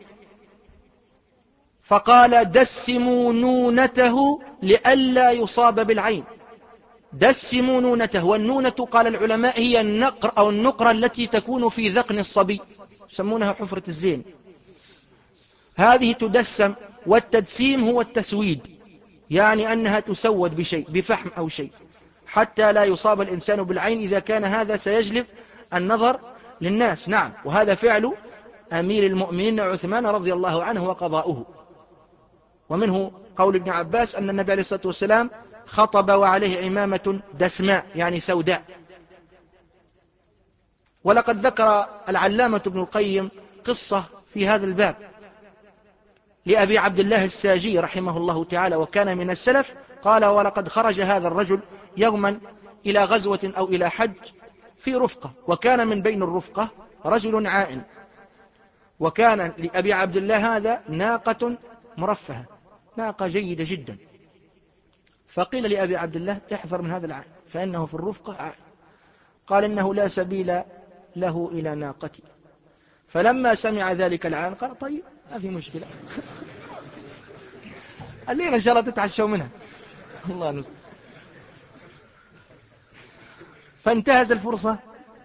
فقال: دسموا نونته لئلا يصاب بالعين. دسموا نونته. والنونة قال العلماء هي النقر أو النقرة التي تكون في ذقن الصبي، يسمونها حفرة الزين. هذه تدسم. والتدسيم هو التسويد، يعني أنها تسود بشيء، بفحم أو شيء، حتى لا يصاب الإنسان بالعين إذا كان هذا سيجلب النظر للناس. نعم، وهذا فعل أمير المؤمنين عثمان رضي الله عنه وقضاؤه. ومنه قول ابن عباس أن النبي عليه الصلاة والسلام خطب وعليه عمامة دسماء، يعني سوداء. ولقد ذكر العلامة ابن القيم قصة في هذا الباب لأبي عبد الله الساجي رحمه الله تعالى، وكان من السلف. قال: ولقد خرج هذا الرجل يوما إلى غزوة أو إلى حج في رفقة، وكان من بين الرفقة رجل عائن، وكان لأبي عبد الله هذا ناقة مرفهة، ناقة جيدة جدا. فقيل لأبي عبد الله: احذر من هذا العائن فإنه في الرفقة عائن. قال: إنه لا سبيل له إلى ناقتي. فلما سمع ذلك العائن قال: طيب ما في مشكلة الليلة إن شاء الله تتعشوا منها. الله نسأل. فانتهز الفرصة.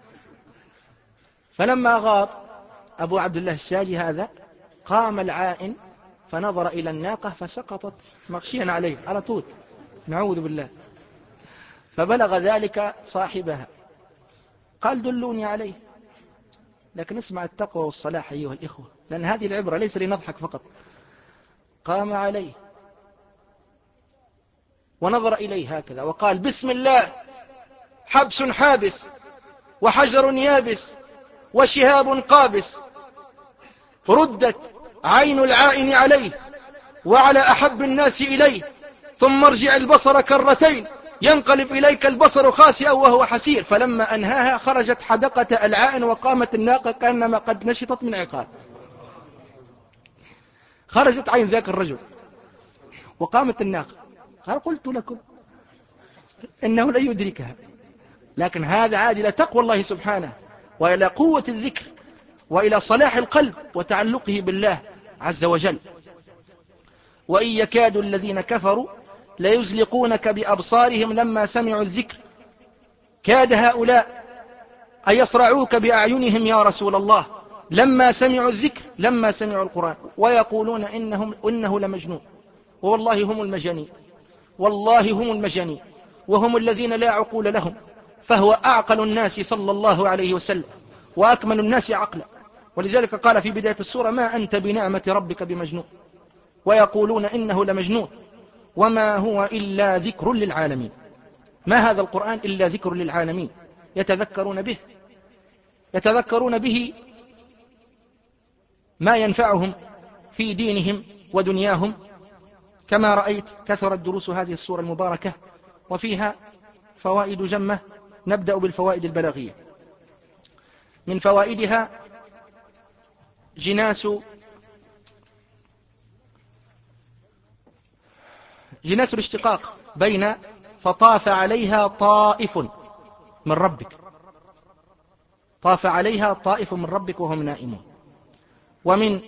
فلما غاب أبو عبد الله الساجي هذا قام العائن فنظر إلى الناقة فسقطت مغشيا عليه على طول، نعوذ بالله. فبلغ ذلك صاحبها قال: دلوني عليه. لكن اسمع التقوى والصلاح أيها الإخوة، لأن هذه العبرة ليس لنضحك فقط. قام عليه ونظر إليه هكذا وقال: بسم الله، حبس حابس، وحجر يابس، وشهاب قابس، ردت عين العائن عليه وعلى أحب الناس إليه، ثم ارجع البصر كرتين ينقلب إليك البصر خاسئا وهو حسير. فلما أنهاها خرجت حدقة ألعاء وقامت الناقة كأنما قد نشطت من عقال. خرجت عين ذاك الرجل وقامت الناقة. قال قلت لكم إنه لا يدركها. لكن هذا عاد إلى تقوى الله سبحانه وإلى قوة الذكر وإلى صلاح القلب وتعلقه بالله عز وجل. وإن يكاد الذين كفروا ليزلقونك بأبصارهم لما سمعوا الذكر كاد هؤلاء أن يصرعوك بأعينهم يا رسول الله لما سمعوا الذكر لما سمعوا القرآن ويقولون إنهم إنه لمجنون. والله هم المجانين، والله هم المجانين، وهم الذين لا عقول لهم. فهو أعقل الناس صلى الله عليه وسلم وأكمل الناس عقلا. ولذلك قال في بداية السورة ما أنت بنعمة ربك بمجنون. ويقولون إنه لمجنون وما هو إلا ذكر للعالمين. ما هذا القرآن إلا ذكر للعالمين، يتذكرون به يتذكرون به ما ينفعهم في دينهم ودنياهم. كما رأيت كثرت دروس هذه السورة المباركة وفيها فوائد جمة. نبدأ بالفوائد البلاغية. من فوائدها جناس جناس الاشتقاق بين فطاف عليها طائف من ربك. طاف عليها طائف من ربك وهم نائمون. ومن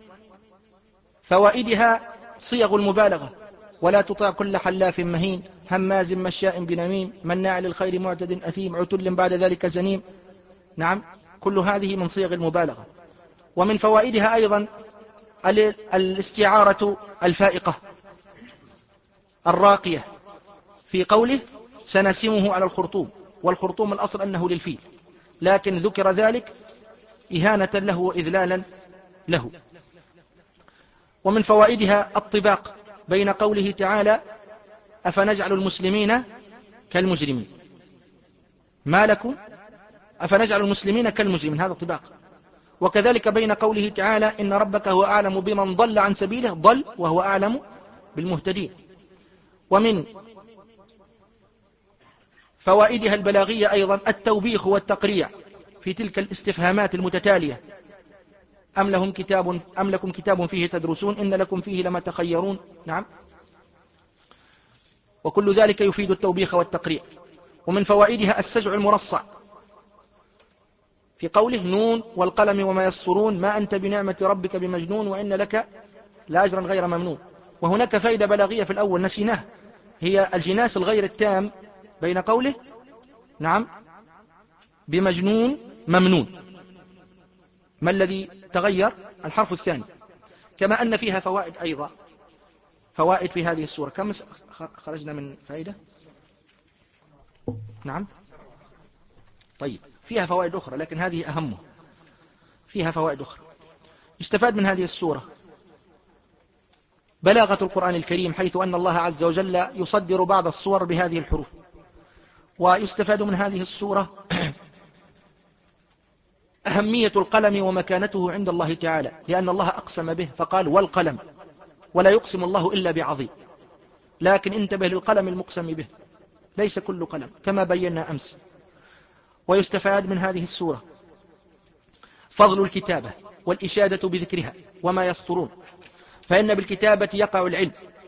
فوائدها صيغ المبالغة. ولا تطع كل حلاف مهين هماز مشاء بنميم مناع للخير معتد أثيم عتل بعد ذلك زنيم. نعم، كل هذه من صيغ المبالغة. ومن فوائدها أيضا الاستعارة الفائقة الراقية في قوله سنسمه على الخرطوم. والخرطوم الأصل أنه للفيل، لكن ذكر ذلك إهانة له وإذلالا له. ومن فوائدها الطباق بين قوله تعالى أفنجعل المسلمين كالمجرمين ما لكم أفنجعل المسلمين كالمجرمين، هذا الطباق. وكذلك بين قوله تعالى إن ربك هو أعلم بمن ضل عن سبيله ضل وهو أعلم بالمهتدين. ومن فوائدها البلاغية أيضا التوبيخ والتقريع في تلك الاستفهامات المتتالية أم لهم كتاب أم لكم كتاب فيه تدرسون إن لكم فيه لما تخيرون. نعم، وكل ذلك يفيد التوبيخ والتقريع. ومن فوائدها السجع المرصع في قوله نون والقلم وما يسطرون ما أنت بنعمة ربك بمجنون وإن لك لأجرا غير ممنون. وهناك فائدة بلاغية في الأول نسيناه، هي الجناس الغير التام بين قوله نعم بمجنون ممنون. ما الذي تغير؟ الحرف الثاني. كما أن فيها فوائد أيضا، فوائد في هذه السورة. كم خرجنا من فائدة؟ نعم، طيب فيها فوائد أخرى لكن هذه أهمه. فيها فوائد أخرى. يستفاد من هذه السورة بلاغة القرآن الكريم حيث أن الله عز وجل يصدر بعض الصور بهذه الحروف. ويستفاد من هذه السورة أهمية القلم ومكانته عند الله تعالى، لأن الله أقسم به فقال والقلم، ولا يقسم الله إلا بعظيم. لكن انتبه للقلم المقسم به، ليس كل قلم كما بينا أمس. ويستفاد من هذه السورة فضل الكتابة والإشادة بذكرها وما يسطرون، فإن بالكتابة يقع العلم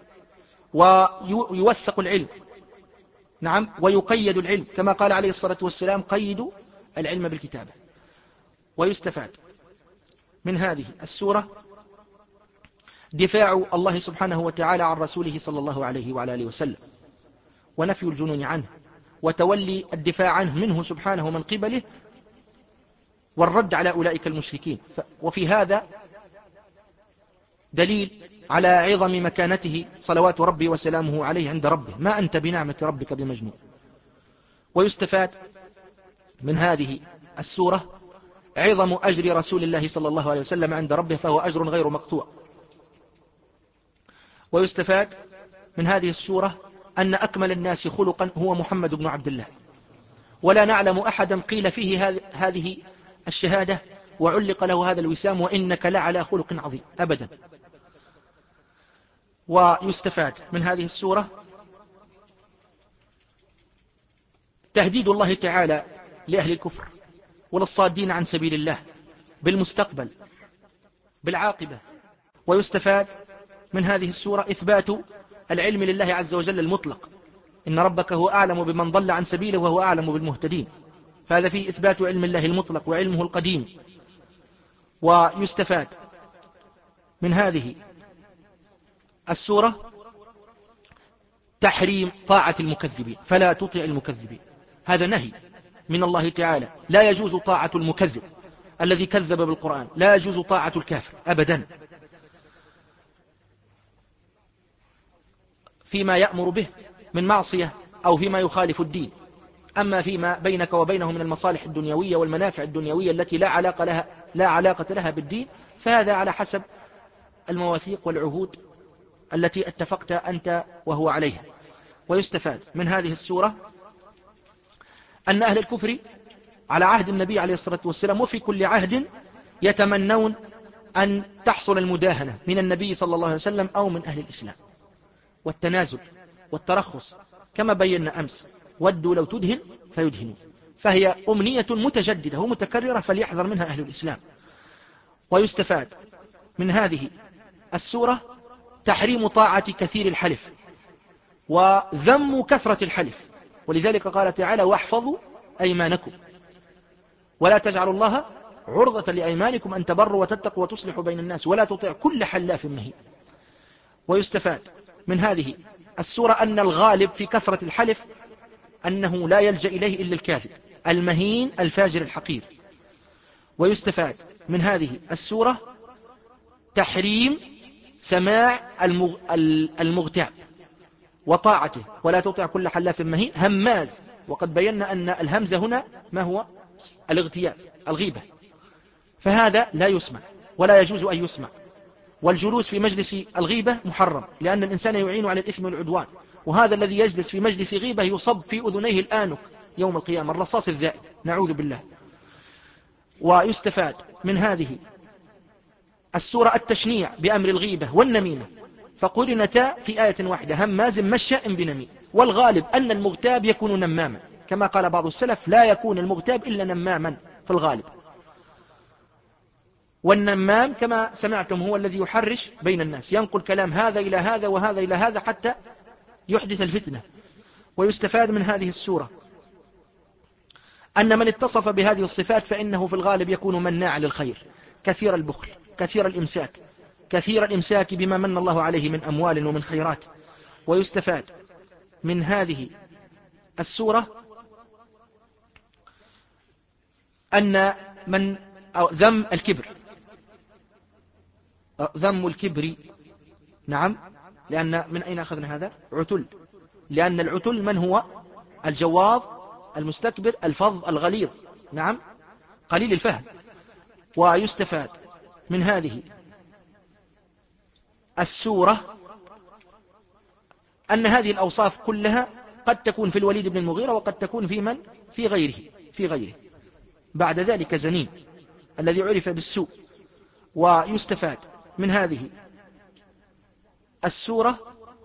ويوثق العلم. نعم، ويقيد العلم كما قال عليه الصلاة والسلام قيدوا العلم بالكتابة. ويستفاد من هذه السورة دفاع الله سبحانه وتعالى عن رسوله صلى الله عليه وعلى آله وسلم ونفي الجنون عنه وتولي الدفاع عنه منه سبحانه من قبله والرد على أولئك المشركين. وفي هذا دليل على عظم مكانته صلوات ربي وسلامه عليه عند ربه ما أنت بنعمة ربك بمجنون. ويستفاد من هذه السورة عظم أجر رسول الله صلى الله عليه وسلم عند ربه فهو أجر غير مقطوع. ويستفاد من هذه السورة أن أكمل الناس خلقا هو محمد بن عبد الله، ولا نعلم أحدا قيل فيه هذه الشهادة وعلق له هذا الوسام وإنك لعلى خلق عظيم أبدا. ويستفاد من هذه السورة تهديد الله تعالى لأهل الكفر وللصادين عن سبيل الله بالمستقبل بالعاقبة. ويستفاد من هذه السورة إثبات العلم لله عز وجل المطلق، إن ربك هو أعلم بمن ضل عن سبيله وهو أعلم بالمهتدين، فهذا فيه إثبات علم الله المطلق وعلمه القديم. ويستفاد من هذه السورة تحريم طاعة المكذبين، فلا تطع المكذبين، هذا نهي من الله تعالى، لا يجوز طاعة المكذب الذي كذب بالقرآن، لا يجوز طاعة الكافر أبدا فيما يأمر به من معصية أو فيما يخالف الدين. أما فيما بينك وبينه من المصالح الدنيوية والمنافع الدنيوية التي لا علاقة لها لا علاقة لها بالدين، فهذا على حسب المواثيق والعهود التي اتفقت أنت وهو عليها. ويستفاد من هذه السورة أن أهل الكفر على عهد النبي عليه الصلاة والسلام وفي كل عهد يتمنون أن تحصل المداهنة من النبي صلى الله عليه وسلم أو من أهل الإسلام، والتنازل والترخص كما بينا أمس، ودوا لو تدهن فيدهنون، فهي أمنية متجددة ومتكررة فليحذر منها أهل الإسلام. ويستفاد من هذه السورة تحريم طاعة كثير الحلف وذم كثرة الحلف، ولذلك قال تعالى واحفظوا أيمانكم ولا تجعلوا الله عرضة لأيمانكم أن تبروا وتتقوا وتصلحوا بين الناس ولا تطيع كل حلاف مهين. ويستفاد من هذه السورة أن الغالب في كثرة الحلف أنه لا يلجأ إليه إلا الكاذب المهين الفاجر الحقير. ويستفاد من هذه السورة تحريم سماع المغ... المغتاب وطاعته، ولا تطع كل حلاف مهين هماز، وقد بينا أن الهمزة هنا ما هو الاغتياب الغيبة، فهذا لا يسمع ولا يجوز أن يسمع. والجلوس في مجلس الغيبة محرم، لأن الإنسان يعين على الإثم والعدوان، وهذا الذي يجلس في مجلس غيبة يصب في أذنيه الآنك يوم القيامة الرصاص الذائب، نعوذ بالله. ويستفاد من هذه السورة التشنيع بأمر الغيبة والنميمة، فقرنتا في آية واحدة هماز مشاء بنميم، والغالب أن المغتاب يكون نماما، كما قال بعض السلف لا يكون المغتاب إلا نماما في الغالب، والنمام كما سمعتم هو الذي يحرش بين الناس، ينقل كلام هذا إلى هذا وهذا إلى هذا حتى يحدث الفتنة. ويستفاد من هذه السورة أن من اتصف بهذه الصفات فإنه في الغالب يكون مناعا للخير، كثير البخل، كثير الإمساك، كثير الإمساك بما من الله عليه من أموال ومن خيرات. ويستفاد من هذه السورة أن من أو ذم الكبر، ذم الكبر، نعم، لأن من أين أخذنا هذا؟ عتل، لأن العتل من هو؟ الجواظ المستكبر الفظ الغليظ، نعم، قليل الفهم. ويستفاد من هذه السورة أن هذه الأوصاف كلها قد تكون في الوليد بن المغيرة وقد تكون في من؟ في غيره في غيره بعد ذلك زنين الذي عرف بالسوء. ويستفاد من هذه السورة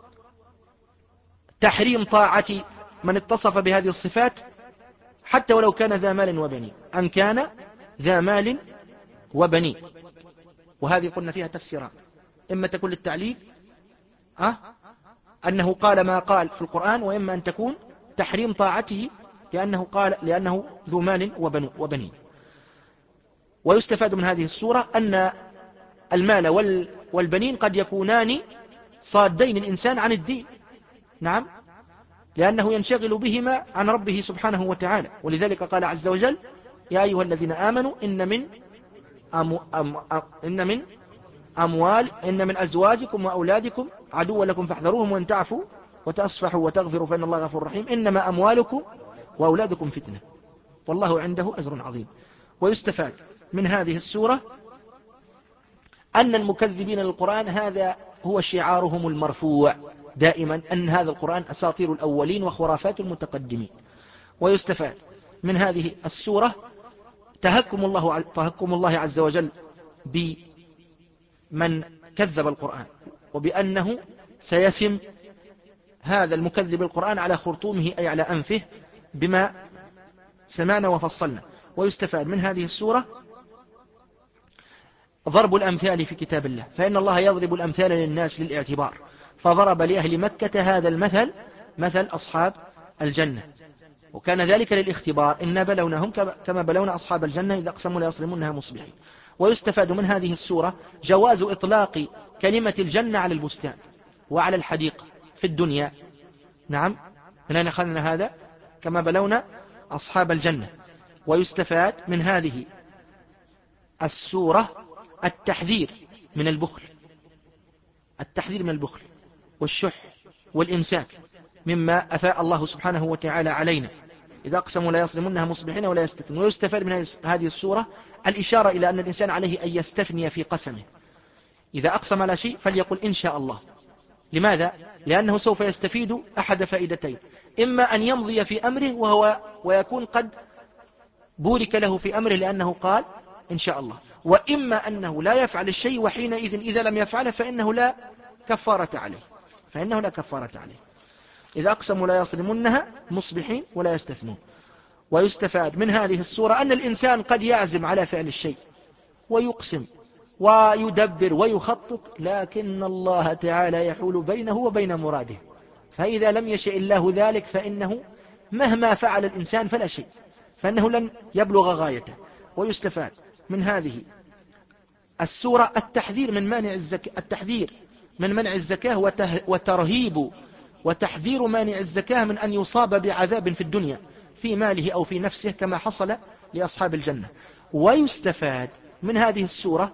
تحريم طاعة من اتصف بهذه الصفات حتى ولو كان ذا مال وبنين، أن كان ذا مال وبنين، وهذه قلنا فيها تفسيران، إما تكون للتعليل أه؟ أنه قال ما قال في القرآن، وإما أن تكون تحريم طاعته لأنه قال لأنه ذو مال وبنين. ويستفاد من هذه السورة أن المال والبنين قد يكونان صادين الإنسان عن الدين، نعم، لأنه ينشغل بهما عن ربه سبحانه وتعالى، ولذلك قال عز وجل يا أيها الذين آمنوا إن من أمو أم أم إن من أموال إن من أزواجكم وأولادكم عدوا لكم فاحذروهم وإن تعفوا وتصفحوا وتغفروا فإن الله غفور رحيم إنما أموالكم وأولادكم فتنة والله عنده أجر عظيم. ويستفاد من هذه السورة أن المكذبين للقرآن هذا هو شعارهم المرفوع دائما، أن هذا القرآن أساطير الأولين وخرافات المتقدمين. ويستفاد من هذه السورة تهكم الله, تهكم الله عز وجل بمن كذب القرآن، وبأنه سيسم هذا المكذب القرآن على خرطومه أي على أنفه بما سمعنا وفصلنا. ويستفاد من هذه السورة ضرب الأمثال في كتاب الله، فإن الله يضرب الأمثال للناس للاعتبار، فضرب لأهل مكة هذا المثل مثل أصحاب الجنة، وكان ذلك للاختبار، إن بلوناهم كما بلونا أصحاب الجنة إذا أقسموا لا يصرمونها مصبحين. ويستفاد من هذه السورة جواز إطلاق كلمة الجنة على البستان وعلى الحديقة في الدنيا. نعم، من أين أخذنا هذا؟ كما بلونا أصحاب الجنة. ويستفاد من هذه السورة التحذير من البخل، التحذير من البخل والشح والإمساك مما أفاء الله سبحانه وتعالى علينا، إذا أقسموا لا يصرمونها مصبحين ولا يستثنون. ويستفاد من هذه السورة الإشارة إلى أن الإنسان عليه أن يستثني في قسمه، إذا أقسم على شيء فليقل إن شاء الله. لماذا؟ لأنه سوف يستفيد أحد فائدتين، إما أن يمضي في أمره وهو ويكون قد بورك له في أمره لأنه قال إن شاء الله، وإما أنه لا يفعل الشيء، وحينئذ إذا لم يفعله فإنه لا كفارة عليه، فإنه لا كفارة عليه. إذا أقسموا لا يصرمونها مصبحين ولا يستثنون. ويستفاد من هذه السورة أن الإنسان قد يعزم على فعل الشيء ويقسم ويدبر ويخطط، لكن الله تعالى يحول بينه وبين مراده، فإذا لم يشاء الله ذلك فإنه مهما فعل الإنسان فلا شيء، فإنه لن يبلغ غايته. ويستفاد من هذه السورة التحذير من مانع الزكاة، التحذير من منع الزكاة وترهيب وتحذير مانع الزكاة من أن يصاب بعذاب في الدنيا في ماله أو في نفسه كما حصل لأصحاب الجنة. ويستفاد من هذه السورة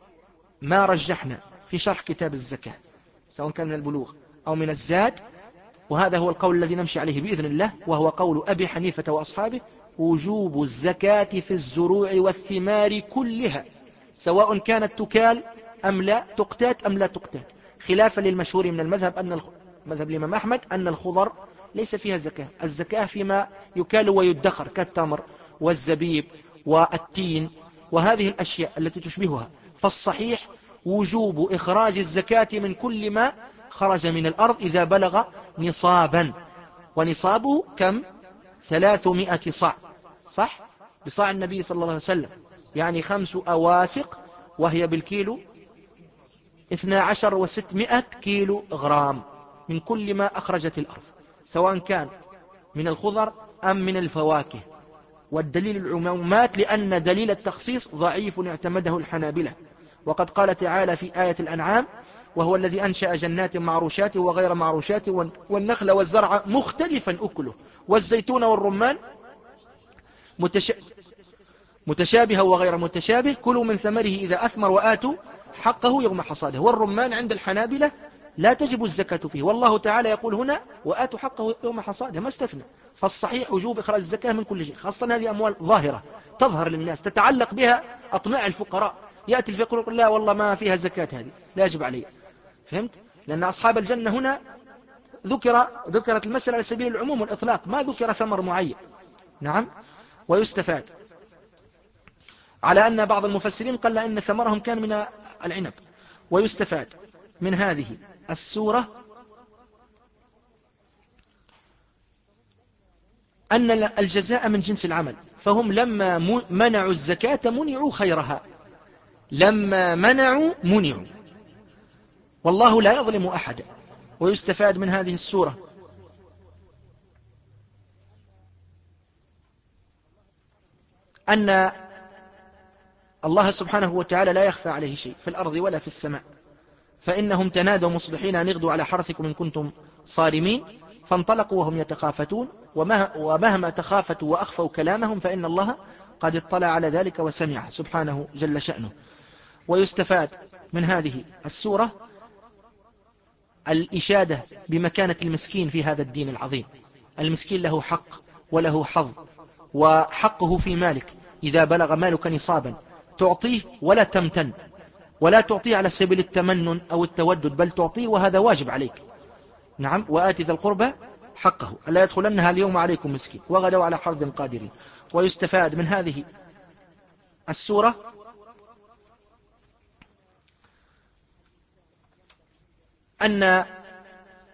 ما رجحنا في شرح كتاب الزكاة سواء كان من البلوغ أو من الزاد، وهذا هو القول الذي نمشي عليه بإذن الله، وهو قول أبي حنيفة وأصحابه: وجوب الزكاة في الزروع والثمار كلها سواء كانت تكال أم لا تقتات أم لا تقتات، خلافا للمشهور من المذهب أن مذهب الإمام أحمد أن الخضر ليس فيها زكاة، الزكاة فيما يكال ويدخر كالتمر والزبيب والتين وهذه الأشياء التي تشبهها. فالصحيح وجوب إخراج الزكاة من كل ما خرج من الأرض إذا بلغ نصابا، ونصابه كم؟ ثلاثمائة صاع، صح؟ بصاع النبي صلى الله عليه وسلم، يعني خمس أواسق، وهي بالكيلو اثنا عشر وستمائة كيلو غرام من كل ما أخرجت الأرض، سواء كان من الخضر أم من الفواكه. والدليل العمومات، لأن دليل التخصيص ضعيف اعتمده الحنابلة، وقد قال تعالى في آية الأنعام: وهو الذي أنشأ جنات معروشات وغير معروشات والنخل والزرع مختلفا أكله والزيتون والرمان متشابها وغير متشابه كلوا من ثمره إذا أثمر وآتوا حقه يوم حصاده. والرمان عند الحنابلة لا تجب الزكاة فيه، والله تعالى يقول هنا وآتوا حقه يوم حصاده، ما استثنى. فالصحيح وجوب إخراج الزكاة من كل شيء، خاصة هذه أموال ظاهرة تظهر للناس تتعلق بها أطماع الفقراء، يأتي الفقير يقول لا والله ما فيها زكاة، هذه لا يجب عليه. فهمت؟ لأن أصحاب الجنة هنا ذكر ذكرت المسألة على سبيل العموم والإطلاق، ما ذكر ثمر معين. نعم. ويستفاد على أن بعض المفسرين قال أن ثمرهم كان من العنب. ويستفاد من هذه السورة أن الجزاء من جنس العمل، فهم لما منعوا الزكاة منعوا خيرها، لما منعوا منعوا، والله لا يظلم أحدا. ويستفاد من هذه السورة أن الله سبحانه وتعالى لا يخفى عليه شيء في الأرض ولا في السماء، فإنهم تنادوا مصبحين أن اغدوا على حرثكم إن كنتم صارمين، فانطلقوا وهم يتخافتون، ومهما تخافتوا وأخفوا كلامهم فإن الله قد اطلع على ذلك وسمعه سبحانه جل شأنه. ويستفاد من هذه السورة الإشادة بمكانة المسكين في هذا الدين العظيم. المسكين له حق وله حظ، وحقه في مالك إذا بلغ مالك نصابا تعطيه ولا تمتن، ولا تعطيه على سبيل التمنن أو التودد، بل تعطيه وهذا واجب عليك. نعم. وآتي ذا القربى حقه ألا يدخلنها اليوم عليكم مسكين وغدوا على حرد قادرين. ويستفاد من هذه السورة أن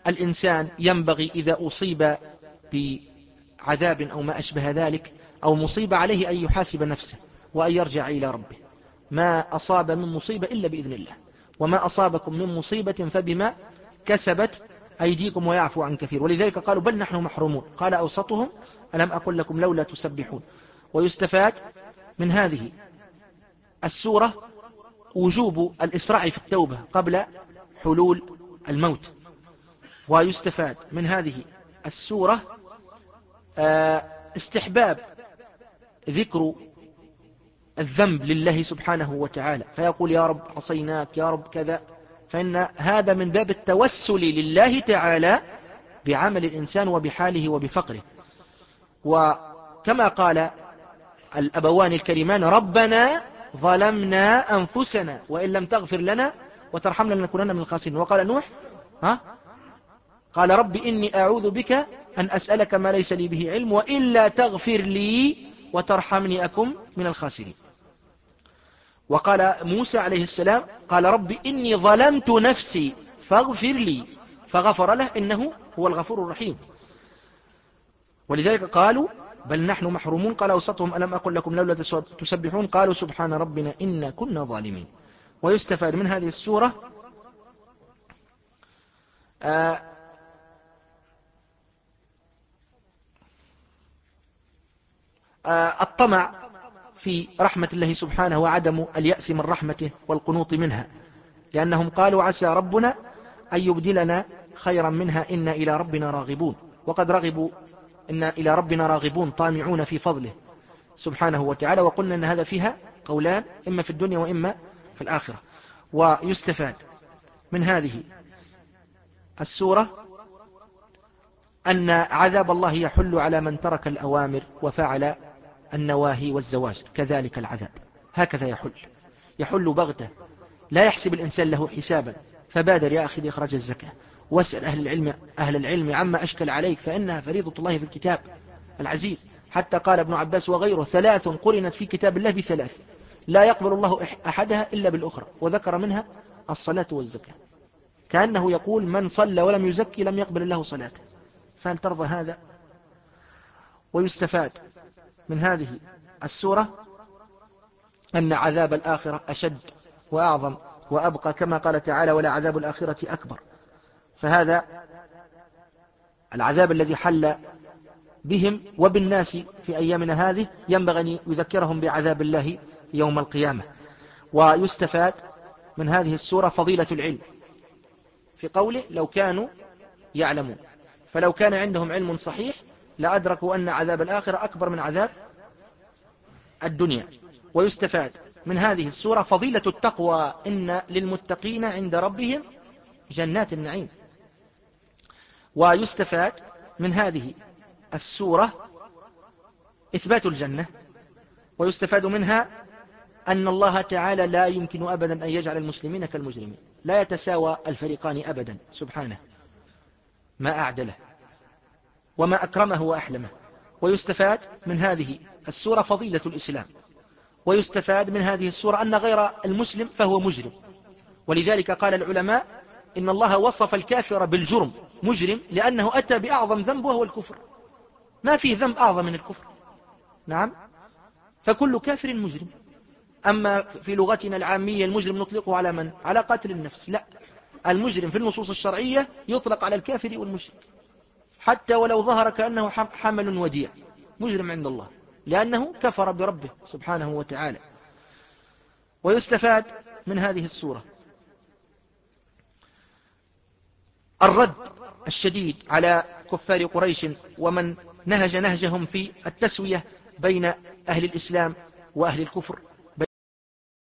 الإنسان ينبغي إذا أصيب بعذاب أو ما أشبه ذلك أو مصيبة عليه أن يحاسب نفسه وأن يرجع إلى ربه. ما أصاب من مصيبة إلا بإذن الله، وما أصابكم من مصيبة فبما كسبت أيديكم ويعفو عن كثير. ولذلك قالوا بل نحن محرومون. قال أوسطهم ألم أقل لكم لولا تسبحون. ويستفاد من هذه السورة وجوب الإسراع في التوبة قبل حلول الموت. ويستفاد من هذه السورة استحباب ذكر الذنب لله سبحانه وتعالى، فيقول يا رب عصيناك يا رب كذا، فإن هذا من باب التوسل لله تعالى بعمل الإنسان وبحاله وبفقره. وكما قال الأبوان الكريمان ربنا ظلمنا أنفسنا وإن لم تغفر لنا وترحمنا لنكونن من الخاسرين. وقال نوح ها قال رب إني أعوذ بك أن أسألك ما ليس لي به علم وإلا تغفر لي وترحمني أكن من الخاسرين. وقال موسى عليه السلام قال رب إني ظلمت نفسي فاغفر لي فغفر له إنه هو الغفور الرحيم. ولذلك قالوا بل نحن محرومون. قال أوسطهم ألم أقل لكم لولا تسبحون قالوا سبحان ربنا إنا كنا ظالمين. ويستفاد من هذه السورة آه آه الطمع في رحمة الله سبحانه وعدم اليأس من رحمته والقنوط منها، لأنهم قالوا عسى ربنا أن يبدلنا خيرا منها إنا إلى ربنا راغبون. وقد رغبوا إنا إلى ربنا راغبون طامعون في فضله سبحانه وتعالى. وقلنا أن هذا فيها قولان إما في الدنيا وإما في الآخرة. ويستفاد من هذه السورة أن عذاب الله يحل على من ترك الأوامر وفعل النواهي والزواج، كذلك العذاب هكذا يحل يحل بغتة لا يحسب الإنسان له حسابا. فبادر يا أخي لإخراج الزكاة واسأل أهل العلم, أهل العلم عما أشكل عليك فإنها فريضة الله في الكتاب العزيز. حتى قال ابن عباس وغيره ثلاث قرنت في كتاب الله بثلاث لا يقبل الله أحدها إلا بالأخرى، وذكر منها الصلاة والزكاة، كأنه يقول من صلى ولم يزكي لم يقبل الله صلاته. فهل ترضى هذا؟ ويستفاد من هذه السورة أن عذاب الآخرة أشد وأعظم وأبقى، كما قال تعالى ولا عذاب الآخرة أكبر. فهذا العذاب الذي حل بهم وبالناس في أيامنا هذه ينبغي أن يذكرهم بعذاب الله يوم القيامة. ويستفاد من هذه السورة فضيلة العلم في قوله لو كانوا يعلمون، فلو كان عندهم علم صحيح لأدركوا أن عذاب الآخرة أكبر من عذاب الدنيا. ويستفاد من هذه السورة فضيلة التقوى إن للمتقين عند ربهم جنات النعيم. ويستفاد من هذه السورة إثبات الجنة. ويستفاد منها أن الله تعالى لا يمكن أبدا أن يجعل المسلمين كالمجرمين، لا يتساوى الفريقان أبدا سبحانه، ما أعدله وما أكرمه وأحلمه. ويستفاد من هذه السورة فضيلة الإسلام. ويستفاد من هذه السورة أن غير المسلم فهو مجرم، ولذلك قال العلماء إن الله وصف الكافر بالجرم مجرم لأنه أتى بأعظم ذنب وهو الكفر. ما فيه ذنب أعظم من الكفر، نعم، فكل كافر مجرم. أما في لغتنا العامية المجرم نطلقه على من؟ على قاتل النفس. لا، المجرم في النصوص الشرعية يطلق على الكافر والمشرك حتى ولو ظهر كأنه حمل وديع، مجرم عند الله لأنه كفر بربه سبحانه وتعالى. ويستفاد من هذه السورة الرد الشديد على كفار قريش ومن نهج نهجهم في التسوية بين أهل الإسلام وأهل الكفر،